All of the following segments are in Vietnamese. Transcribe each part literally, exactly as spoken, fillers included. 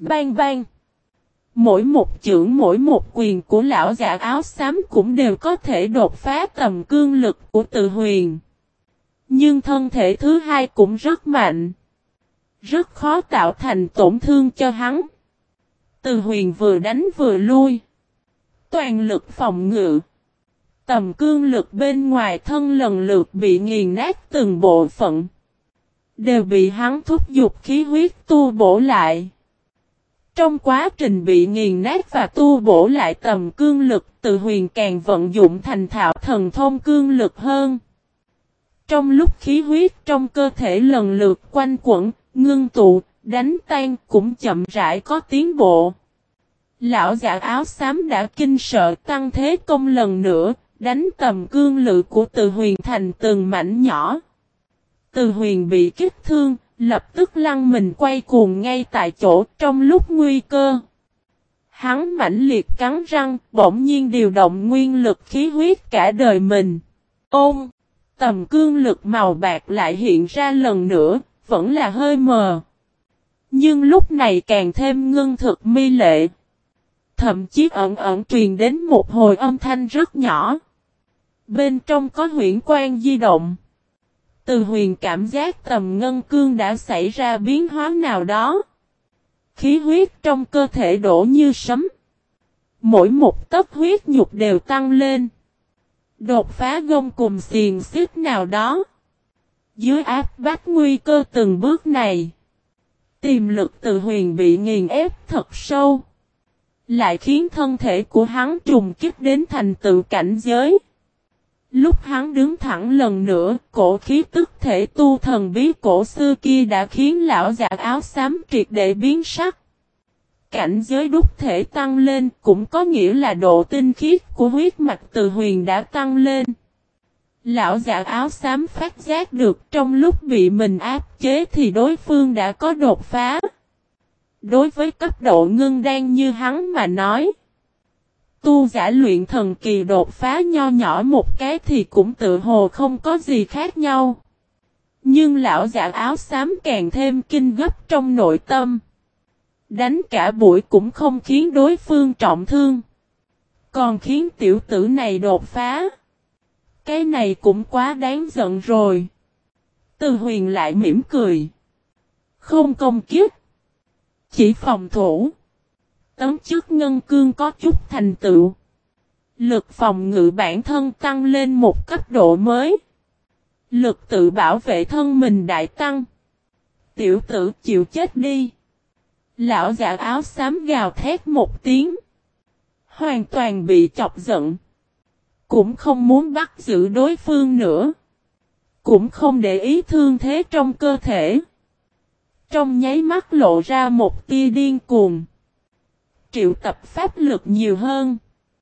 Bang bang. Mỗi một chưởng mỗi một quyền của lão giả áo xám cũng đều có thể đột phá tầm cương lực của Từ Huyền. Nhưng thân thể thứ hai cũng rất mạnh. Rất khó tạo thành tổn thương cho hắn. Từ Huyền vừa đánh vừa lui. Toàn lực phòng ngự. Tầm cương lực bên ngoài thân lần lượt bị nghiền nát từng bộ phận. Đều bị hắn thúc giục khí huyết tu bổ lại. Trong quá trình bị nghiền nát và tu bổ lại tầm cương lực, Từ Huyền càng vận dụng thành thạo thần thông cương lực hơn. Trong lúc khí huyết trong cơ thể lần lượt quanh quẩn, ngưng tụ, đánh tan cũng chậm rãi có tiến bộ. Lão giả áo xám đã kinh sợ tăng thế công lần nữa, đánh tầm cương lực của Từ Huyền thành từng mảnh nhỏ. Từ Huyền bị kích thương, lập tức lăn mình quay cuồng ngay tại chỗ trong lúc nguy cơ. Hắn mãnh liệt cắn răng, bỗng nhiên điều động nguyên lực khí huyết cả đời mình. Ôm! Tầm cương lực màu bạc lại hiện ra lần nữa, vẫn là hơi mờ. Nhưng lúc này càng thêm ngưng thực mi lệ. Thậm chí ẩn ẩn truyền đến một hồi âm thanh rất nhỏ. Bên trong có huyễn quang di động. Từ Huyền cảm giác tầm ngân cương đã xảy ra biến hóa nào đó. Khí huyết trong cơ thể đổ như sấm. Mỗi một tấc huyết nhục đều tăng lên. Đột phá gông cùng xiềng xích nào đó. Dưới áp bách nguy cơ từng bước này. Tiềm lực Từ Huyền bị nghiền ép thật sâu. Lại khiến thân thể của hắn trùng kích đến thành tựu cảnh giới. Lúc hắn đứng thẳng lần nữa, cổ khí tức thể tu thần bí cổ xưa kia đã khiến lão giả áo xám triệt để biến sắc. Cảnh giới đúc thể tăng lên cũng có nghĩa là độ tinh khiết của huyết mạch Từ Huyền đã tăng lên. Lão giả áo xám phát giác được trong lúc bị mình áp chế thì đối phương đã có đột phá. Đối với cấp độ ngưng đan như hắn mà nói. Tu giả luyện thần kỳ đột phá nho nhỏ một cái thì cũng tự hồ không có gì khác nhau. Nhưng lão giả áo xám càng thêm kinh gấp trong nội tâm. Đánh cả buổi cũng không khiến đối phương trọng thương. Còn khiến tiểu tử này đột phá. Cái này cũng quá đáng giận rồi. Từ Huyền lại mỉm cười. Không công kiếp. Chỉ phòng thủ. Tấm chức ngân cương có chút thành tựu. Lực phòng ngự bản thân tăng lên một cấp độ mới. Lực tự bảo vệ thân mình đại tăng. Tiểu tử chịu chết đi. Lão giả áo xám gào thét một tiếng. Hoàn toàn bị chọc giận. Cũng không muốn bắt giữ đối phương nữa. Cũng không để ý thương thế trong cơ thể. Trong nháy mắt lộ ra một tia điên cuồng. Triệu tập pháp lực nhiều hơn.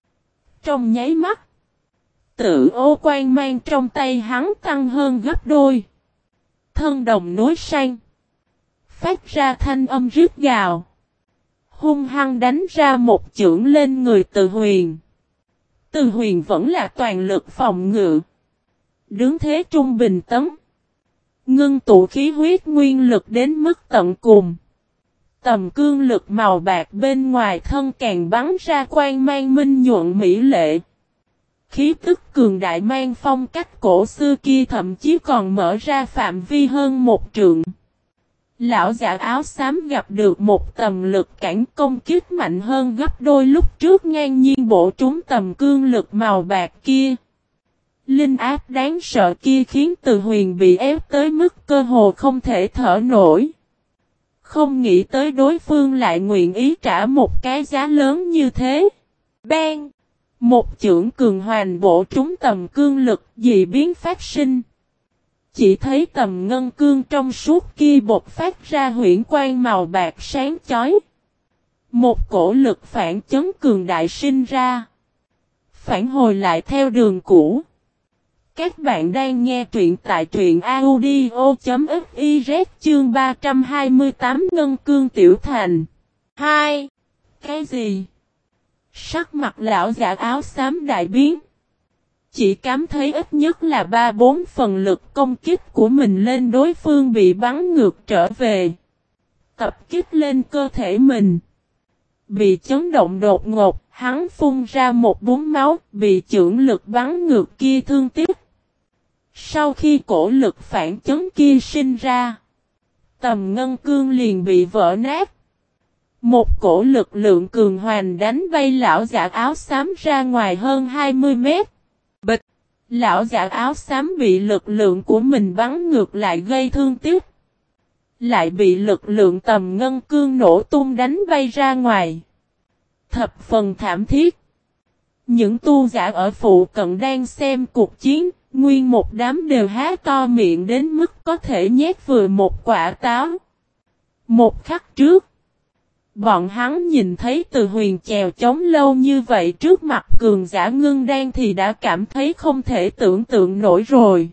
Trong nháy mắt. Tự ô quan mang trong tay hắn tăng hơn gấp đôi. Thân đồng nối sang. Phát ra thanh âm rít gào. Hung hăng đánh ra một chưởng lên người Từ Huyền. Từ Huyền vẫn là toàn lực phòng ngự. Đứng thế trung bình tấn. Ngưng tụ khí huyết nguyên lực đến mức tận cùng. Tầm cương lực màu bạc bên ngoài thân càng bắn ra quang mang minh nhuận mỹ lệ. Khí tức cường đại mang phong cách cổ xưa kia thậm chí còn mở ra phạm vi hơn một trượng. Lão giả áo xám gặp được một tầm lực cản công kích mạnh hơn gấp đôi lúc trước ngang nhiên bổ trúng tầm cương lực màu bạc kia. Linh áp đáng sợ kia khiến Từ Huyền bị ép tới mức cơ hồ không thể thở nổi. Không nghĩ tới đối phương lại nguyện ý trả một cái giá lớn như thế. Bang! Một chưởng cường hoành bổ trúng tầm cương lực dị biến phát sinh. Chỉ thấy tầm ngân cương trong suốt kia bột phát ra huyễn quang màu bạc sáng chói. Một cổ lực phản chấn cường đại sinh ra. Phản hồi lại theo đường cũ. Các bạn đang nghe truyện tại truyện audio.fiz chương ba trăm hai mươi tám Ngân Cương Tiểu Thành. hai. Cái gì? Sắc mặt lão giả áo xám đại biến. Chỉ cảm thấy ít nhất là ba bốn phần lực công kích của mình lên đối phương bị bắn ngược trở về. tập kích lên cơ thể mình. Bị chấn động đột ngột, hắn phun ra một búng máu, bị chưởng lực bắn ngược kia thương tiếc. Sau khi cổ lực phản chấn kia sinh ra, Tầm Ngân Cương liền bị vỡ nát. Một cổ lực lượng cường hoành đánh bay lão giả áo xám ra ngoài hơn hai mươi mét. Bịch! Lão giả áo xám bị lực lượng của mình bắn ngược lại gây thương tiếc. Lại bị lực lượng Tầm Ngân Cương nổ tung đánh bay ra ngoài. Thập phần thảm thiết. Những tu giả ở phụ cận đang xem cuộc chiến, nguyên một đám đều há to miệng đến mức có thể nhét vừa một quả táo. Một khắc trước, bọn hắn nhìn thấy Từ Huyền chèo chống lâu như vậy trước mặt cường giả ngưng đan thì đã cảm thấy không thể tưởng tượng nổi rồi.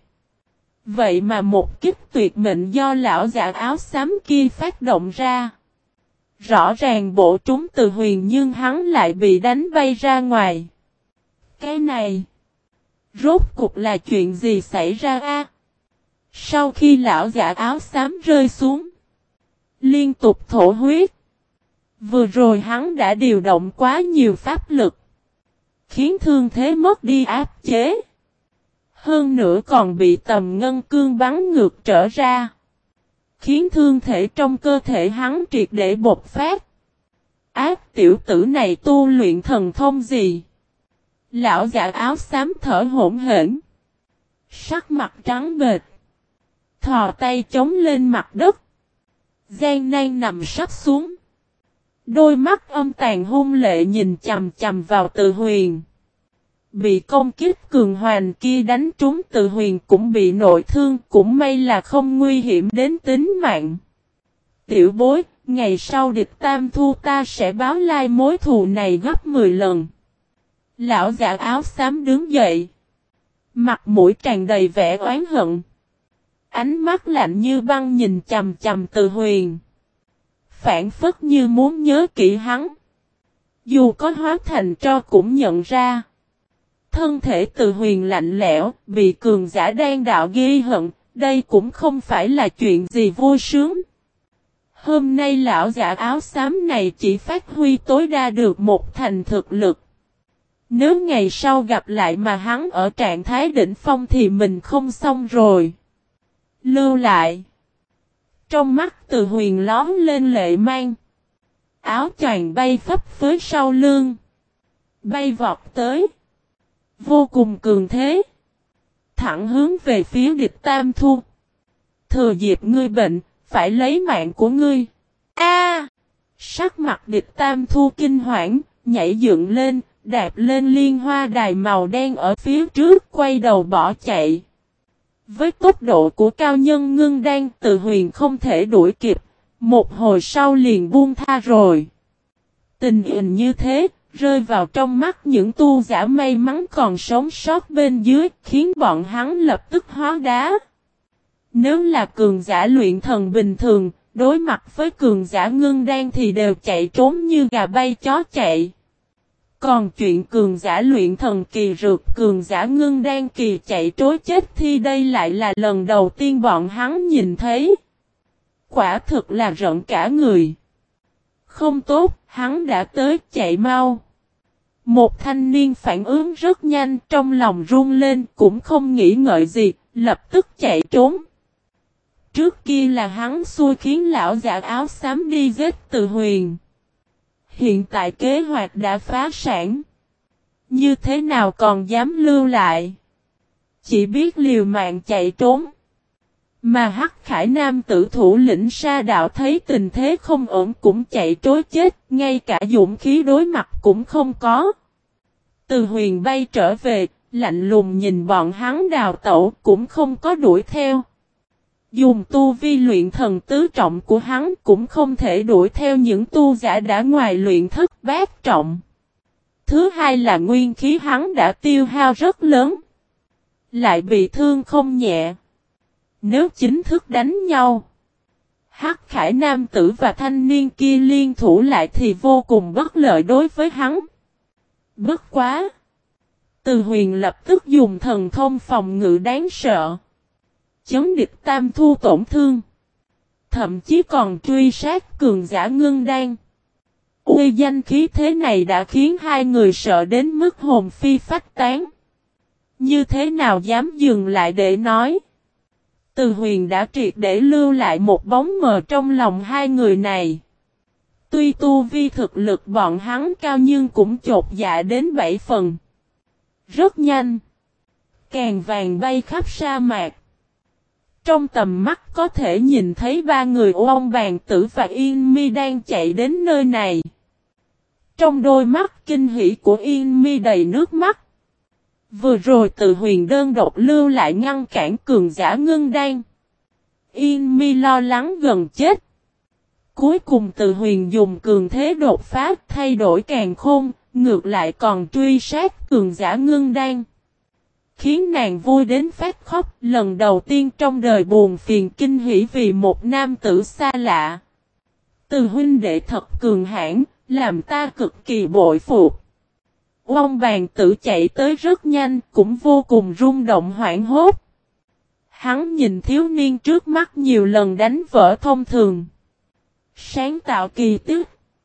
Vậy mà một kích tuyệt mệnh do lão giả áo xám kia phát động ra. Rõ ràng bổ trúng Từ Huyền nhưng hắn lại bị đánh bay ra ngoài. Cái này, rốt cục là chuyện gì xảy ra a? Sau khi lão giả áo xám rơi xuống, liên tục thổ huyết. Vừa rồi hắn đã điều động quá nhiều pháp lực, khiến thương thế mất đi áp chế. Hơn nữa còn bị Tầm Ngân Cương bắn ngược trở ra, khiến thương thể trong cơ thể hắn triệt để bộc phát. Ác tiểu tử này tu luyện thần thông gì? Lão giả áo xám thở hổn hển, sắc mặt trắng bệch, thò tay chống lên mặt đất, gian nan nằm sắp xuống. Đôi mắt âm tàn hung lệ nhìn chằm chằm vào Từ Huyền. Bị công kích cường hoành kia đánh trúng Từ Huyền cũng bị nội thương, cũng may là không nguy hiểm đến tính mạng. Tiểu bối, ngày sau địch tam thu ta sẽ báo lai mối thù này gấp mười lần. Lão giả áo xám đứng dậy. Mặt mũi tràn đầy vẻ oán hận. Ánh mắt lạnh như băng nhìn chằm chằm Từ Huyền. Phản phất như muốn nhớ kỹ hắn. Dù có hóa thành tro cũng nhận ra. Thân thể Từ Huyền lạnh lẽo, bị cường giả đan đạo ghi hận, đây cũng không phải là chuyện gì vui sướng. Hôm nay lão giả áo xám này chỉ phát huy tối đa được một thành thực lực. Nếu ngày sau gặp lại mà hắn ở trạng thái đỉnh phong thì mình không xong rồi. Lưu lại. Trong mắt Từ Huyền lón lên lệ mang. Áo choàng bay phấp phới sau lưng. Bay vọt tới. Vô cùng cường thế. Thẳng hướng về phía địch tam thu. Thừa dịp ngươi bệnh, phải lấy mạng của ngươi. A! Sắc mặt địch tam thu kinh hoảng, nhảy dựng lên, đạp lên liên hoa đài màu đen ở phía trước, quay đầu bỏ chạy. Với tốc độ của cao nhân ngưng đan, Từ Huyền không thể đuổi kịp, một hồi sau liền buông tha rồi. Tình hình như thế, rơi vào trong mắt những tu giả may mắn còn sống sót bên dưới, khiến bọn hắn lập tức hóa đá. Nếu là cường giả luyện thần bình thường, đối mặt với cường giả ngưng đan thì đều chạy trốn như gà bay chó chạy. Còn chuyện cường giả luyện thần kỳ rượt cường giả ngưng đan kỳ chạy trối chết thì đây lại là lần đầu tiên bọn hắn nhìn thấy. Quả thực là rợn cả người. Không tốt, hắn đã tới, chạy mau. Một thanh niên phản ứng rất nhanh, trong lòng run lên, cũng không nghĩ ngợi gì, lập tức chạy trốn. Trước kia là hắn xui khiến lão giả áo xám đi giết Từ Huyền. Hiện tại kế hoạch đã phá sản. Như thế nào còn dám lưu lại? Chỉ biết liều mạng chạy trốn. Mà Hắc Khải Nam tử thủ lĩnh Sa Đạo thấy tình thế không ổn cũng chạy trối chết, ngay cả dũng khí đối mặt cũng không có. Từ Huyền bay trở về, lạnh lùng nhìn bọn hắn đào tẩu cũng không có đuổi theo. Dùng tu vi luyện thần tứ trọng của hắn cũng không thể đuổi theo những tu giả đã ngoài luyện thất bát trọng. Thứ hai là nguyên khí hắn đã tiêu hao rất lớn. Lại bị thương không nhẹ. Nếu chính thức đánh nhau, Hắc Khải Nam tử và thanh niên kia liên thủ lại thì vô cùng bất lợi đối với hắn. Bất quá! Từ Huyền lập tức dùng thần thông phòng ngự đáng sợ. Chấn địch tam thu tổn thương. Thậm chí còn truy sát cường giả ngưng đan. Uy danh khí thế này đã khiến hai người sợ đến mức hồn phi phách tán. Như thế nào dám dừng lại để nói. Từ Huyền đã triệt để lưu lại một bóng mờ trong lòng hai người này. Tuy tu vi thực lực bọn hắn cao nhưng cũng chột dạ đến bảy phần. Rất nhanh. Càng vàng bay khắp sa mạc. Trong tầm mắt có thể nhìn thấy ba người Oông Bàn Tử và Yên Mi đang chạy đến nơi này. Trong đôi mắt kinh hỉ của Yên Mi đầy nước mắt. Vừa rồi Từ Huyền đơn độc lưu lại ngăn cản cường giả ngưng đan. Yên Mi lo lắng gần chết. Cuối cùng Từ Huyền dùng cường thế đột phá thay đổi càn khôn, ngược lại còn truy sát cường giả ngưng đan. Khiến nàng vui đến phát khóc, lần đầu tiên trong đời buồn phiền kinh hỉ vì một nam tử xa lạ. Từ huynh đệ thật cường hãn, làm ta cực kỳ bội phục. Oông Bàn Tử chạy tới rất nhanh, cũng vô cùng rung động hoảng hốt. Hắn nhìn thiếu niên trước mắt nhiều lần đánh vỡ thông thường. Sáng tạo kỳ tích.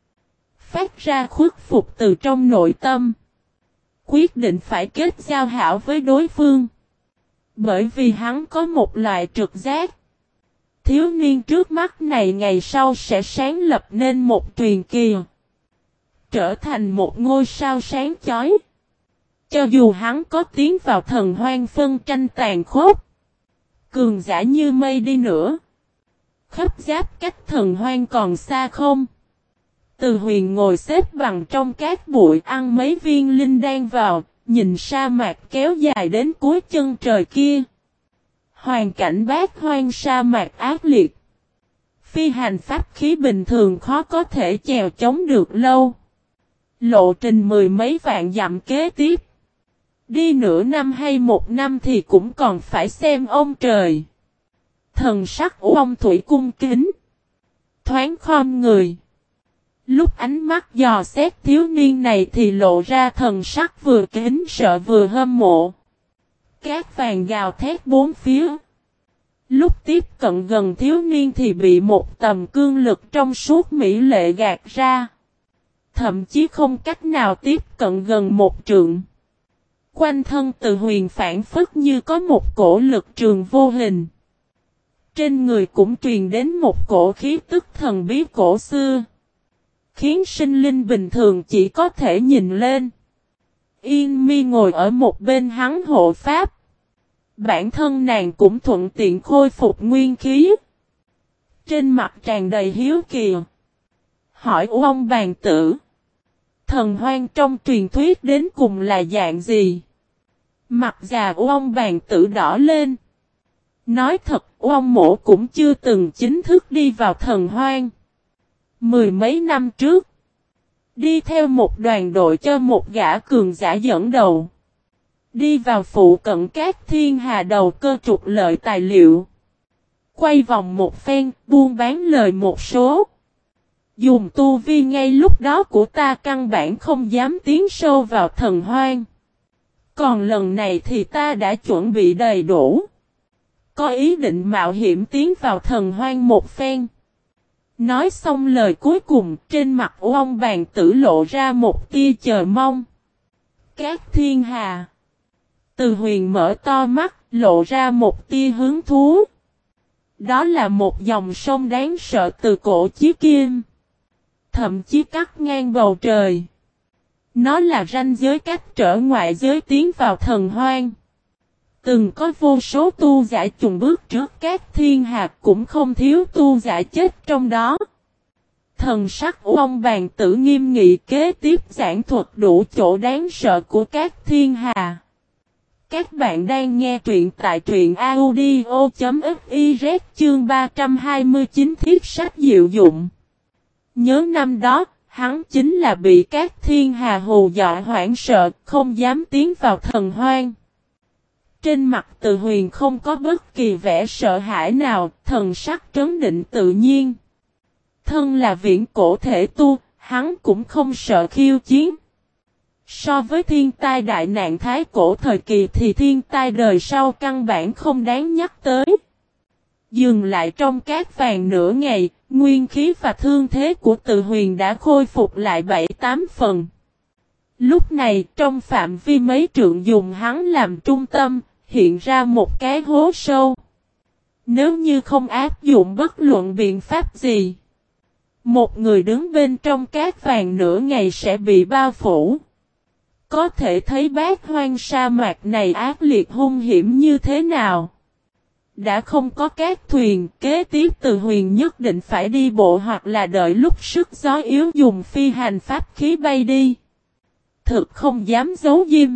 Phát ra khuất phục từ trong nội tâm. Quyết định phải kết giao hảo với đối phương. Bởi vì hắn có một loại trực giác. Thiếu niên trước mắt này ngày sau sẽ sáng lập nên một truyền kỳ. Trở thành một ngôi sao sáng chói. Cho dù hắn có tiến vào thần hoang phân tranh tàn khốc. Cường giả như mây đi nữa. Khắp giáp cách thần hoang còn xa không? Từ Huyền ngồi xếp bằng trong cát bụi ăn mấy viên linh đan vào, nhìn sa mạc kéo dài đến cuối chân trời kia. Hoàn cảnh bát hoang sa mạc ác liệt. Phi hành pháp khí bình thường khó có thể chèo chống được lâu. Lộ trình mười mấy vạn dặm kế tiếp. Đi nửa năm hay một năm thì cũng còn phải xem ông trời. Thần sắc Oông Thủy cung kính. Thoáng khom người. Lúc ánh mắt dò xét thiếu niên này thì lộ ra thần sắc vừa kính sợ vừa hâm mộ. Cát vàng gào thét bốn phía. Lúc tiếp cận gần thiếu niên thì bị một tầm cương lực trong suốt mỹ lệ gạt ra. Thậm chí không cách nào tiếp cận gần một trượng. Quanh thân Từ Huyền phản phất như có một cổ lực trường vô hình. Trên người cũng truyền đến một cổ khí tức thần bí cổ xưa. Khiến sinh linh bình thường chỉ có thể nhìn lên. Yên Mi ngồi ở một bên hắn hộ pháp. Bản thân nàng cũng thuận tiện khôi phục nguyên khí. Trên mặt tràn đầy hiếu kỳ. Hỏi Oông Bàn Tử. Thần hoang trong truyền thuyết đến cùng là dạng gì? Mặt già Oông Bàn Tử đỏ lên. Nói thật Oông mổ cũng chưa từng chính thức đi vào thần hoang. Mười mấy năm trước. Đi theo một đoàn đội cho một gã cường giả dẫn đầu. Đi vào phụ cận các thiên hà đầu cơ trục lợi tài liệu. Quay vòng một phen, buôn bán lời một số. Dùng tu vi ngay lúc đó của ta căn bản không dám tiến sâu vào thần hoang. Còn lần này thì ta đã chuẩn bị đầy đủ. Có ý định mạo hiểm tiến vào thần hoang một phen. Nói xong lời cuối cùng, trên mặt Oông Bàn Tử lộ ra một tia chờ mong. Các thiên hà. Từ Huyền mở to mắt, lộ ra một tia hứng thú. Đó là một dòng sông đáng sợ từ cổ chí kim. Thậm chí cắt ngang bầu trời. Nó là ranh giới cách trở ngoại giới tiến vào thần hoang. Từng có vô số tu giả chùng bước trước các thiên hạt cũng không thiếu tu giả chết trong đó. Thần sắc Oông Bàn Tử nghiêm nghị kế tiếp giảng thuật đủ chỗ đáng sợ của các thiên hà. Các bạn đang nghe truyện tại truyện audio chấm fiz chương ba trăm hai mươi chín thiết sách diệu dụng. Nhớ năm đó, hắn chính là bị các thiên hà hù dọa hoảng sợ, không dám tiến vào thần hoang. Trên mặt Từ Huyền không có bất kỳ vẻ sợ hãi nào, thần sắc trấn định tự nhiên. Thân là viễn cổ thể tu, hắn cũng không sợ khiêu chiến. So với thiên tai đại nạn thái cổ thời kỳ thì thiên tai đời sau căn bản không đáng nhắc tới. Dừng lại trong cát vàng nửa ngày, nguyên khí và thương thế của Từ Huyền đã khôi phục lại bảy tám phần. Lúc này, trong phạm vi mấy trượng dùng hắn làm trung tâm, hiện ra một cái hố sâu. Nếu như không áp dụng bất luận biện pháp gì, một người đứng bên trong cát vàng nửa ngày sẽ bị bao phủ. Có thể thấy bát hoang sa mạc này ác liệt hung hiểm như thế nào. Đã không có các thuyền, kế tiếp Từ Huyền nhất định phải đi bộ hoặc là đợi lúc sức gió yếu dùng phi hành pháp khí bay đi. Thực không dám giấu diêm.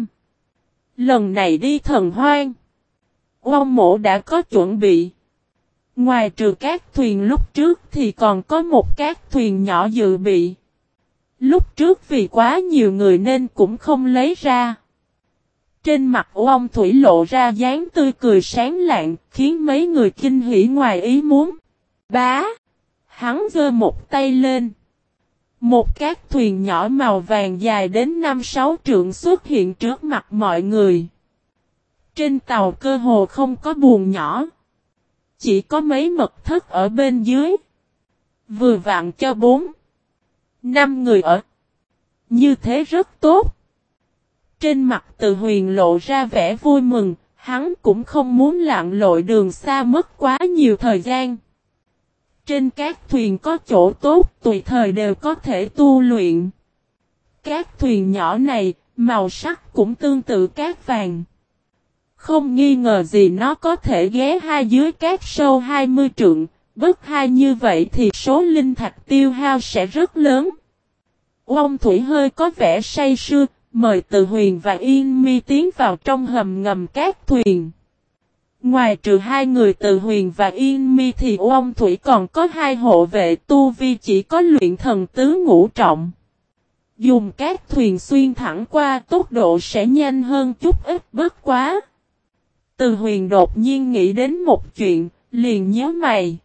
Lần này đi Thần Hoang, Ông Mộ đã có chuẩn bị. Ngoài trừ các thuyền lúc trước thì còn có một các thuyền nhỏ dự bị. Lúc trước vì quá nhiều người nên cũng không lấy ra. Trên mặt ông Thủy lộ ra dáng tươi cười sáng lạng, khiến mấy người kinh hỉ ngoài ý muốn. Bá! Hắn giơ một tay lên. Một các thuyền nhỏ màu vàng dài đến năm sáu trượng xuất hiện trước mặt mọi người. Trên tàu cơ hồ không có buồng nhỏ. Chỉ có mấy mật thất ở bên dưới. Vừa vặn cho bốn, năm người ở. Như thế rất tốt. Trên mặt Từ Huyền lộ ra vẻ vui mừng, hắn cũng không muốn lặn lội đường xa mất quá nhiều thời gian. Trên các thuyền có chỗ tốt, tùy thời đều có thể tu luyện. Các thuyền nhỏ này, màu sắc cũng tương tự cát vàng. Không nghi ngờ gì nó có thể ghé hai dưới cát sâu hai mươi trượng, bất hai như vậy thì số linh thạch tiêu hao sẽ rất lớn. Ông Thủy hơi có vẻ say sưa, mời Từ Huyền và Yên Mi tiến vào trong hầm ngầm các thuyền. Ngoài trừ hai người Từ Huyền và Yên Mi thì ông Thủy còn có hai hộ vệ tu vi chỉ có luyện thần tứ ngũ trọng. Dùng các thuyền xuyên thẳng qua tốc độ sẽ nhanh hơn chút ít bất quá. Từ Huyền đột nhiên nghĩ đến một chuyện, liền nhớ mày.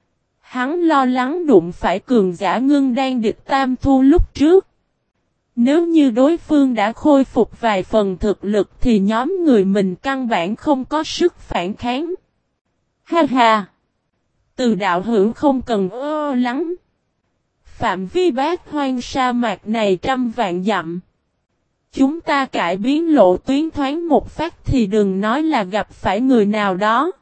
Hắn lo lắng đụng phải cường giả ngưng đan địch tam thu lúc trước. Nếu như đối phương đã khôi phục vài phần thực lực thì nhóm người mình căn bản không có sức phản kháng. Ha ha! Từ đạo hữu không cần ơ lắng. Phạm vi bát hoang sa mạc này trăm vạn dặm. Chúng ta cải biến lộ tuyến thoáng một phát thì đừng nói là gặp phải người nào đó.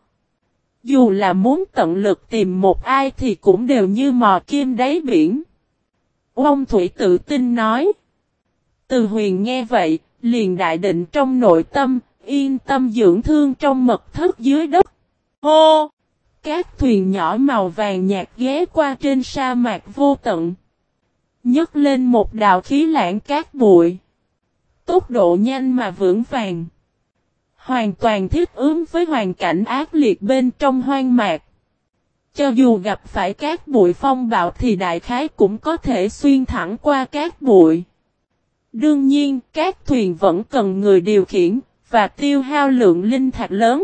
Dù là muốn tận lực tìm một ai thì cũng đều như mò kim đáy biển. Ông Thủy tự tin nói. Từ Huyền nghe vậy, liền đại định trong nội tâm, yên tâm dưỡng thương trong mật thất dưới đất. Hô! Các thuyền nhỏ màu vàng nhạt ghé qua trên sa mạc vô tận. Nhấc lên một đạo khí lãng cát bụi. Tốc độ nhanh mà vững vàng. Hoàn toàn thích ứng với hoàn cảnh ác liệt bên trong hoang mạc. Cho dù gặp phải cát bụi phong bạo thì đại khái cũng có thể xuyên thẳng qua cát bụi. Đương nhiên, các thuyền vẫn cần người điều khiển, và tiêu hao lượng linh thạch lớn.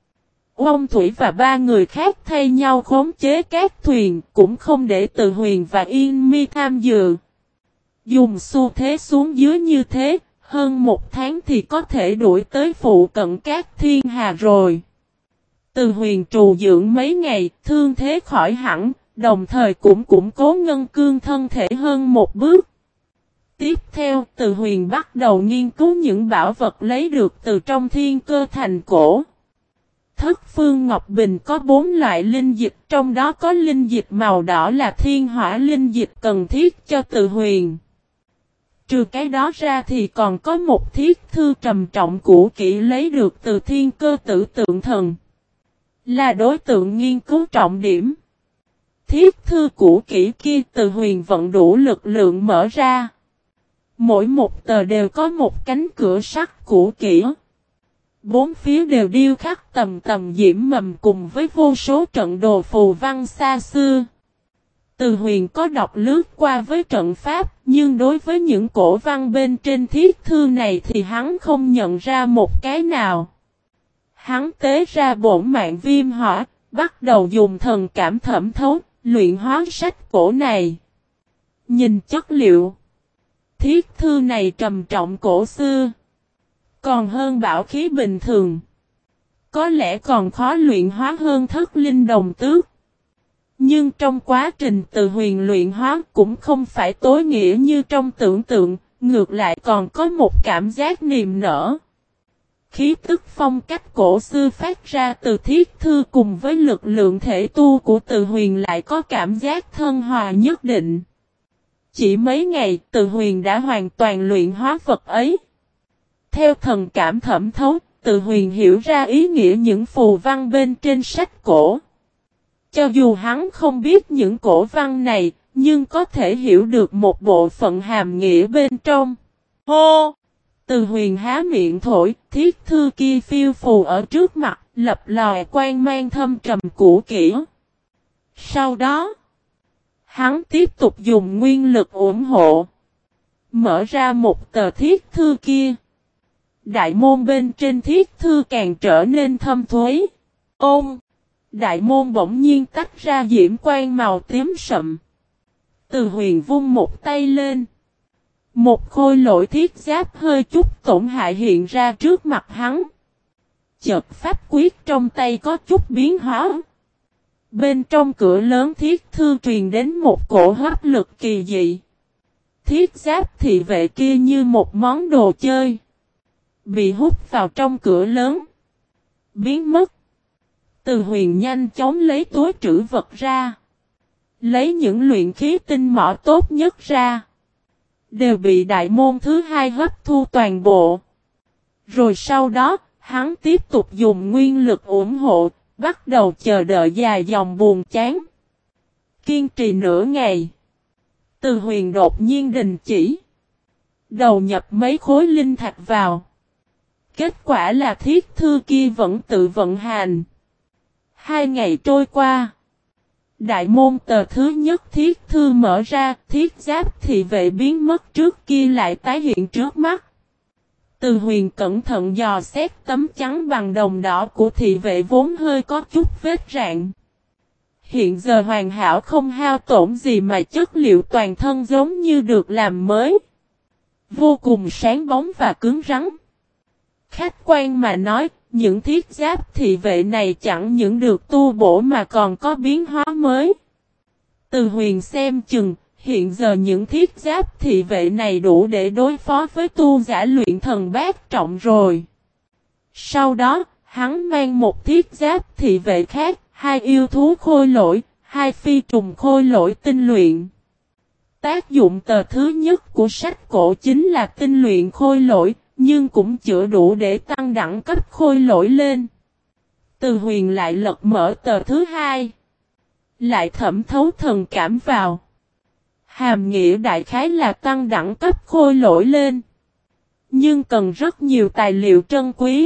Ông Thủy và ba người khác thay nhau khống chế các thuyền, cũng không để Từ Huyền và Yên Mi tham dự. Dùng xu thế xuống dưới như thế, hơn một tháng thì có thể đuổi tới phụ cận các thiên hà rồi. Từ Huyền trù dưỡng mấy ngày, thương thế khỏi hẳn, đồng thời cũng củng cố ngân cương thân thể hơn một bước. Tiếp theo, Từ Huyền bắt đầu nghiên cứu những bảo vật lấy được từ trong thiên cơ thành cổ. Thất phương Ngọc Bình có bốn loại linh dịch, trong đó có linh dịch màu đỏ là thiên hỏa linh dịch cần thiết cho Từ Huyền. Trừ cái đó ra thì còn có một thiết thư trầm trọng cũ kỹ lấy được từ thiên cơ tử tượng thần. Là đối tượng nghiên cứu trọng điểm. Thiết thư cũ kỹ kia Từ Huyền vận đủ lực lượng mở ra. Mỗi một tờ đều có một cánh cửa sắt cũ kỹ. Bốn phía đều điêu khắc tầm tầm diễm mầm cùng với vô số trận đồ phù văn xa xưa. Từ Huyền có đọc lướt qua với trận pháp, nhưng đối với những cổ văn bên trên thiết thư này thì hắn không nhận ra một cái nào. Hắn tế ra bổn mạng viêm hỏa, bắt đầu dùng thần cảm thẩm thấu, luyện hóa sách cổ này. Nhìn chất liệu, thiết thư trầm trọng cổ xưa, còn hơn bảo khí bình thường. có lẽ còn khó luyện hóa hơn thất linh đồng tước. Nhưng trong quá trình Từ Huyền luyện hóa cũng không phải tối nghĩa như trong tưởng tượng, ngược lại còn có một cảm giác niềm nở. Khí tức phong cách cổ xưa phát ra từ thiết thư cùng với lực lượng thể tu của Từ Huyền lại có cảm giác thân hòa nhất định. Chỉ mấy ngày Từ Huyền đã hoàn toàn luyện hóa vật ấy. Theo thần cảm thẩm thấu, Từ Huyền hiểu ra ý nghĩa những phù văn bên trên sách cổ. Cho dù hắn không biết những cổ văn này, nhưng có thể hiểu được một bộ phận hàm nghĩa bên trong. Hô! Từ Huyền há miệng thổi, thiết thư kia phiêu phù ở trước mặt, lập lòe quang mang thâm trầm cũ kỹ. Sau đó, hắn tiếp tục dùng nguyên lực ủng hộ. Mở ra một tờ thiết thư kia. Đại môn bên trên thiết thư càng trở nên thâm thuế. Ôm! Đại môn bỗng nhiên tách ra diễm quang màu tím sậm. Từ Huyền vung một tay lên. Một khôi lỗi thiết giáp hơi chút tổn hại hiện ra trước mặt hắn. Chợt pháp quyết trong tay có chút biến hóa. Bên trong cửa lớn thiết thư truyền đến một cổ hấp lực kỳ dị. Thiết giáp thị vệ kia như một món đồ chơi. Bị hút vào trong cửa lớn. Biến mất. Từ Huyền nhanh chóng lấy túi trữ vật ra. Lấy những luyện khí tinh mỏ tốt nhất ra. Đều bị đại môn thứ hai hấp thu toàn bộ. Rồi sau đó, hắn tiếp tục dùng nguyên lực ủng hộ, bắt đầu chờ đợi dài dòng buồn chán. Kiên trì nửa ngày. Từ Huyền đột nhiên đình chỉ. Đầu nhập mấy khối linh thạch vào. Kết quả là thiết thư kia vẫn tự vận hành. Hai ngày trôi qua. Đại môn tờ thứ nhất thiết thư mở ra, thiết giáp thị vệ biến mất trước kia lại tái hiện trước mắt. Từ Huyền cẩn thận dò xét tấm trắng bằng đồng đỏ của thị vệ vốn hơi có chút vết rạn. Hiện giờ hoàn hảo không hao tổn gì mà chất liệu toàn thân giống như được làm mới. Vô cùng sáng bóng và cứng rắn. Khách quan mà nói, những thiết giáp thị vệ này chẳng những được tu bổ mà còn có biến hóa mới. Từ Huyền xem chừng, hiện giờ những thiết giáp thị vệ này đủ để đối phó với tu giả luyện thần bát trọng rồi. Sau đó, hắn mang một thiết giáp thị vệ khác, hai yêu thú khôi lỗi, hai phi trùng khôi lỗi tinh luyện. Tác dụng tờ thứ nhất của sách cổ chính là tinh luyện khôi lỗi, nhưng cũng chưa đủ để tăng đẳng cấp khôi lỗi lên. Từ Huyền lại lật mở tờ thứ hai. Lại thẩm thấu thần cảm vào. Hàm nghĩa đại khái là tăng đẳng cấp khôi lỗi lên. Nhưng cần rất nhiều tài liệu trân quý.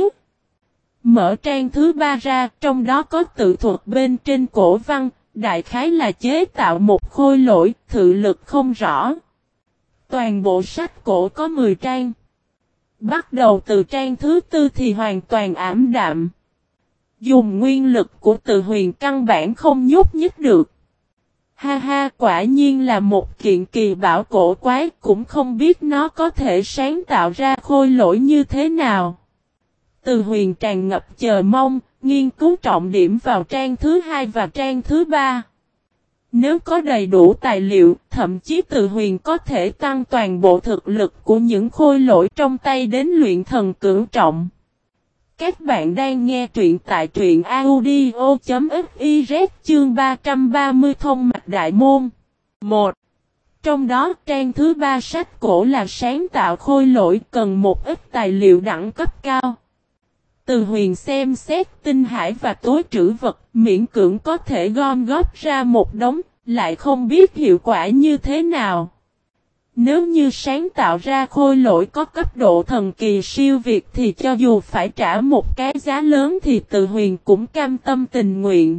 Mở trang thứ ba ra, trong đó có tự thuật bên trên cổ văn, đại khái là chế tạo một khôi lỗi, thự lực không rõ. Toàn bộ sách cổ có mười trang. Bắt đầu từ trang thứ tư thì hoàn toàn ảm đạm. Dùng nguyên lực của Từ Huyền căn bản không nhúc nhích được. Ha ha, quả nhiên là một kiện kỳ bảo cổ quái, cũng không biết nó có thể sáng tạo ra khôi lỗi như thế nào. Từ Huyền tràn ngập chờ mong, nghiên cứu trọng điểm vào trang thứ hai và trang thứ ba. Nếu có đầy đủ tài liệu, thậm chí Từ Huyền có thể tăng toàn bộ thực lực của những khôi lỗi trong tay đến luyện thần cửu trọng. Các bạn đang nghe truyện tại truyện audio chấm fiz chương ba trăm ba mươi thông mạch đại môn. một. Trong đó trang thứ ba sách cổ là sáng tạo khôi lỗi cần một ít tài liệu đẳng cấp cao. Từ Huyền xem xét tinh hải và tối trữ vật miễn cưỡng có thể gom góp ra một đống, lại không biết hiệu quả như thế nào. Nếu như sáng tạo ra khôi lỗi có cấp độ thần kỳ siêu việt thì cho dù phải trả một cái giá lớn thì Từ Huyền cũng cam tâm tình nguyện.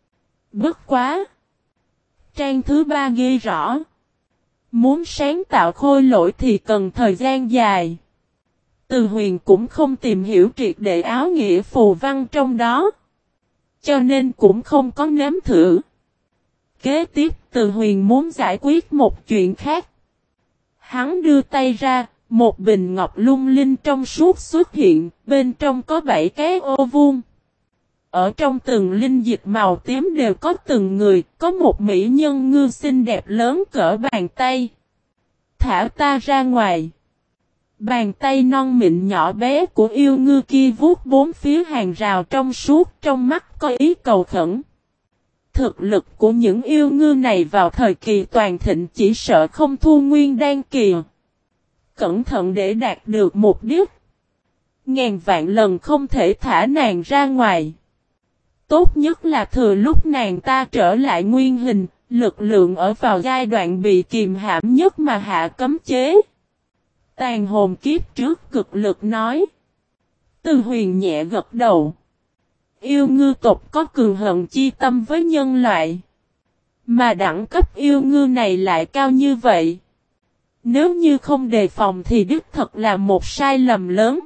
Bất quá! Trang thứ ba ghi rõ. Muốn sáng tạo khôi lỗi thì cần thời gian dài. Từ Huyền cũng không tìm hiểu triệt để áo nghĩa phù văn trong đó. Cho nên cũng không có nếm thử. Kế tiếp Từ Huyền muốn giải quyết một chuyện khác. Hắn đưa tay ra, một bình ngọc lung linh trong suốt xuất hiện, bên trong có bảy cái ô vuông. Ở trong từng linh dịch màu tím đều có từng người, có một mỹ nhân ngư xinh đẹp lớn cỡ bàn tay. Thả ta ra ngoài. Bàn tay non mịn nhỏ bé của yêu ngư kia vuốt bốn phía hàng rào trong suốt, trong mắt có ý cầu khẩn. Thực lực của những yêu ngư này vào thời kỳ toàn thịnh chỉ sợ không thu nguyên đan kỳ. Cẩn thận để đạt được mục đích. Ngàn vạn lần không thể thả nàng ra ngoài. Tốt nhất là thừa lúc nàng ta trở lại nguyên hình, lực lượng ở vào giai đoạn bị kìm hãm nhất mà hạ cấm chế. Tàn hồn kiếp trước cực lực nói. Từ Huyền nhẹ gật đầu. Yêu ngư tộc có cường hận chi tâm với nhân loại. Mà đẳng cấp yêu ngư này lại cao như vậy. Nếu như không đề phòng thì đích thật là một sai lầm lớn.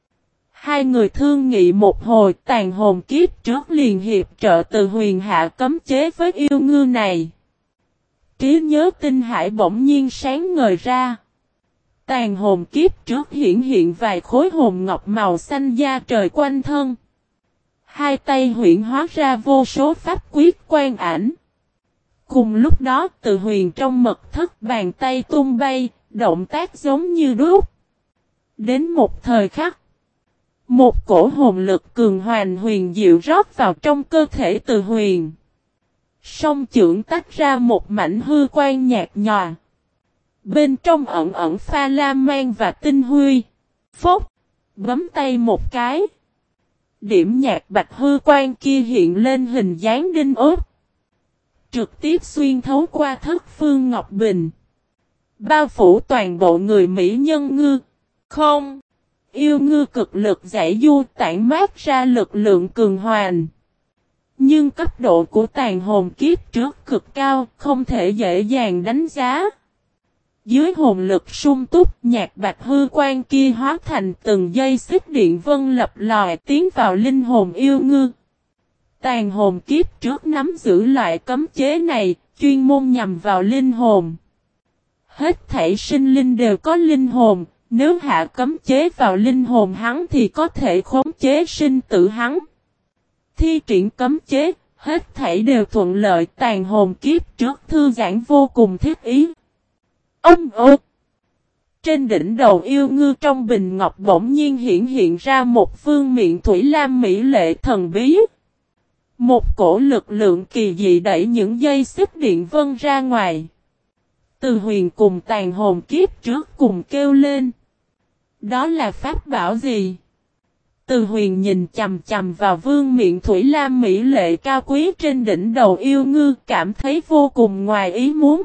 Hai người thương nghị một hồi, tàn hồn kiếp trước liền hiệp trợ Từ Huyền hạ cấm chế với yêu ngư này. Trí nhớ tinh hải bỗng nhiên sáng ngời ra. Tàn hồn kiếp trước hiển hiện vài khối hồn ngọc màu xanh da trời quanh thân. Hai tay huyễn hóa ra vô số pháp quyết quan ảnh. Cùng lúc đó Từ Huyền trong mật thất bàn tay tung bay, động tác giống như đúc. Đến một thời khắc, một cổ hồn lực cường hoành huyền diệu rót vào trong cơ thể Từ Huyền. Song chưởng tách ra một mảnh hư quan nhạt nhòa. Bên trong ẩn ẩn pha lam mang và tinh huy. Phốc, bấm tay một cái. Điểm nhạt bạch hư quan kia hiện lên hình dáng đinh ốp. Trực tiếp xuyên thấu qua thất phương ngọc bình. Bao phủ toàn bộ người mỹ nhân ngư. Không. Yêu ngư cực lực giải du tản mát ra lực lượng cường hoành. Nhưng cấp độ của tàn hồn kiếp trước cực cao, không thể dễ dàng đánh giá. Dưới hồn lực sung túc, nhạt bạch hư quan kia hóa thành từng dây xích điện vân lập lòi tiến vào linh hồn yêu ngư. Tàn hồn kiếp trước nắm giữ loại cấm chế này, chuyên môn nhằm vào linh hồn. Hết thảy sinh linh đều có linh hồn, nếu hạ cấm chế vào linh hồn hắn thì có thể khống chế sinh tử hắn. Thi triển cấm chế, hết thảy đều thuận lợi, tàn hồn kiếp trước thư giãn vô cùng thiết ý. Ông ơi! Trên đỉnh đầu yêu ngư trong bình ngọc bỗng nhiên hiện hiện ra một phương miệng thủy lam mỹ lệ thần bí. Một cổ lực lượng kỳ dị đẩy những dây xích điện vân ra ngoài. Từ Huyền cùng tàn hồn kiếp trước cùng kêu lên. Đó là pháp bảo gì? Từ Huyền nhìn chầm chầm vào vương miệng thủy lam mỹ lệ cao quý trên đỉnh đầu yêu ngư, cảm thấy vô cùng ngoài ý muốn.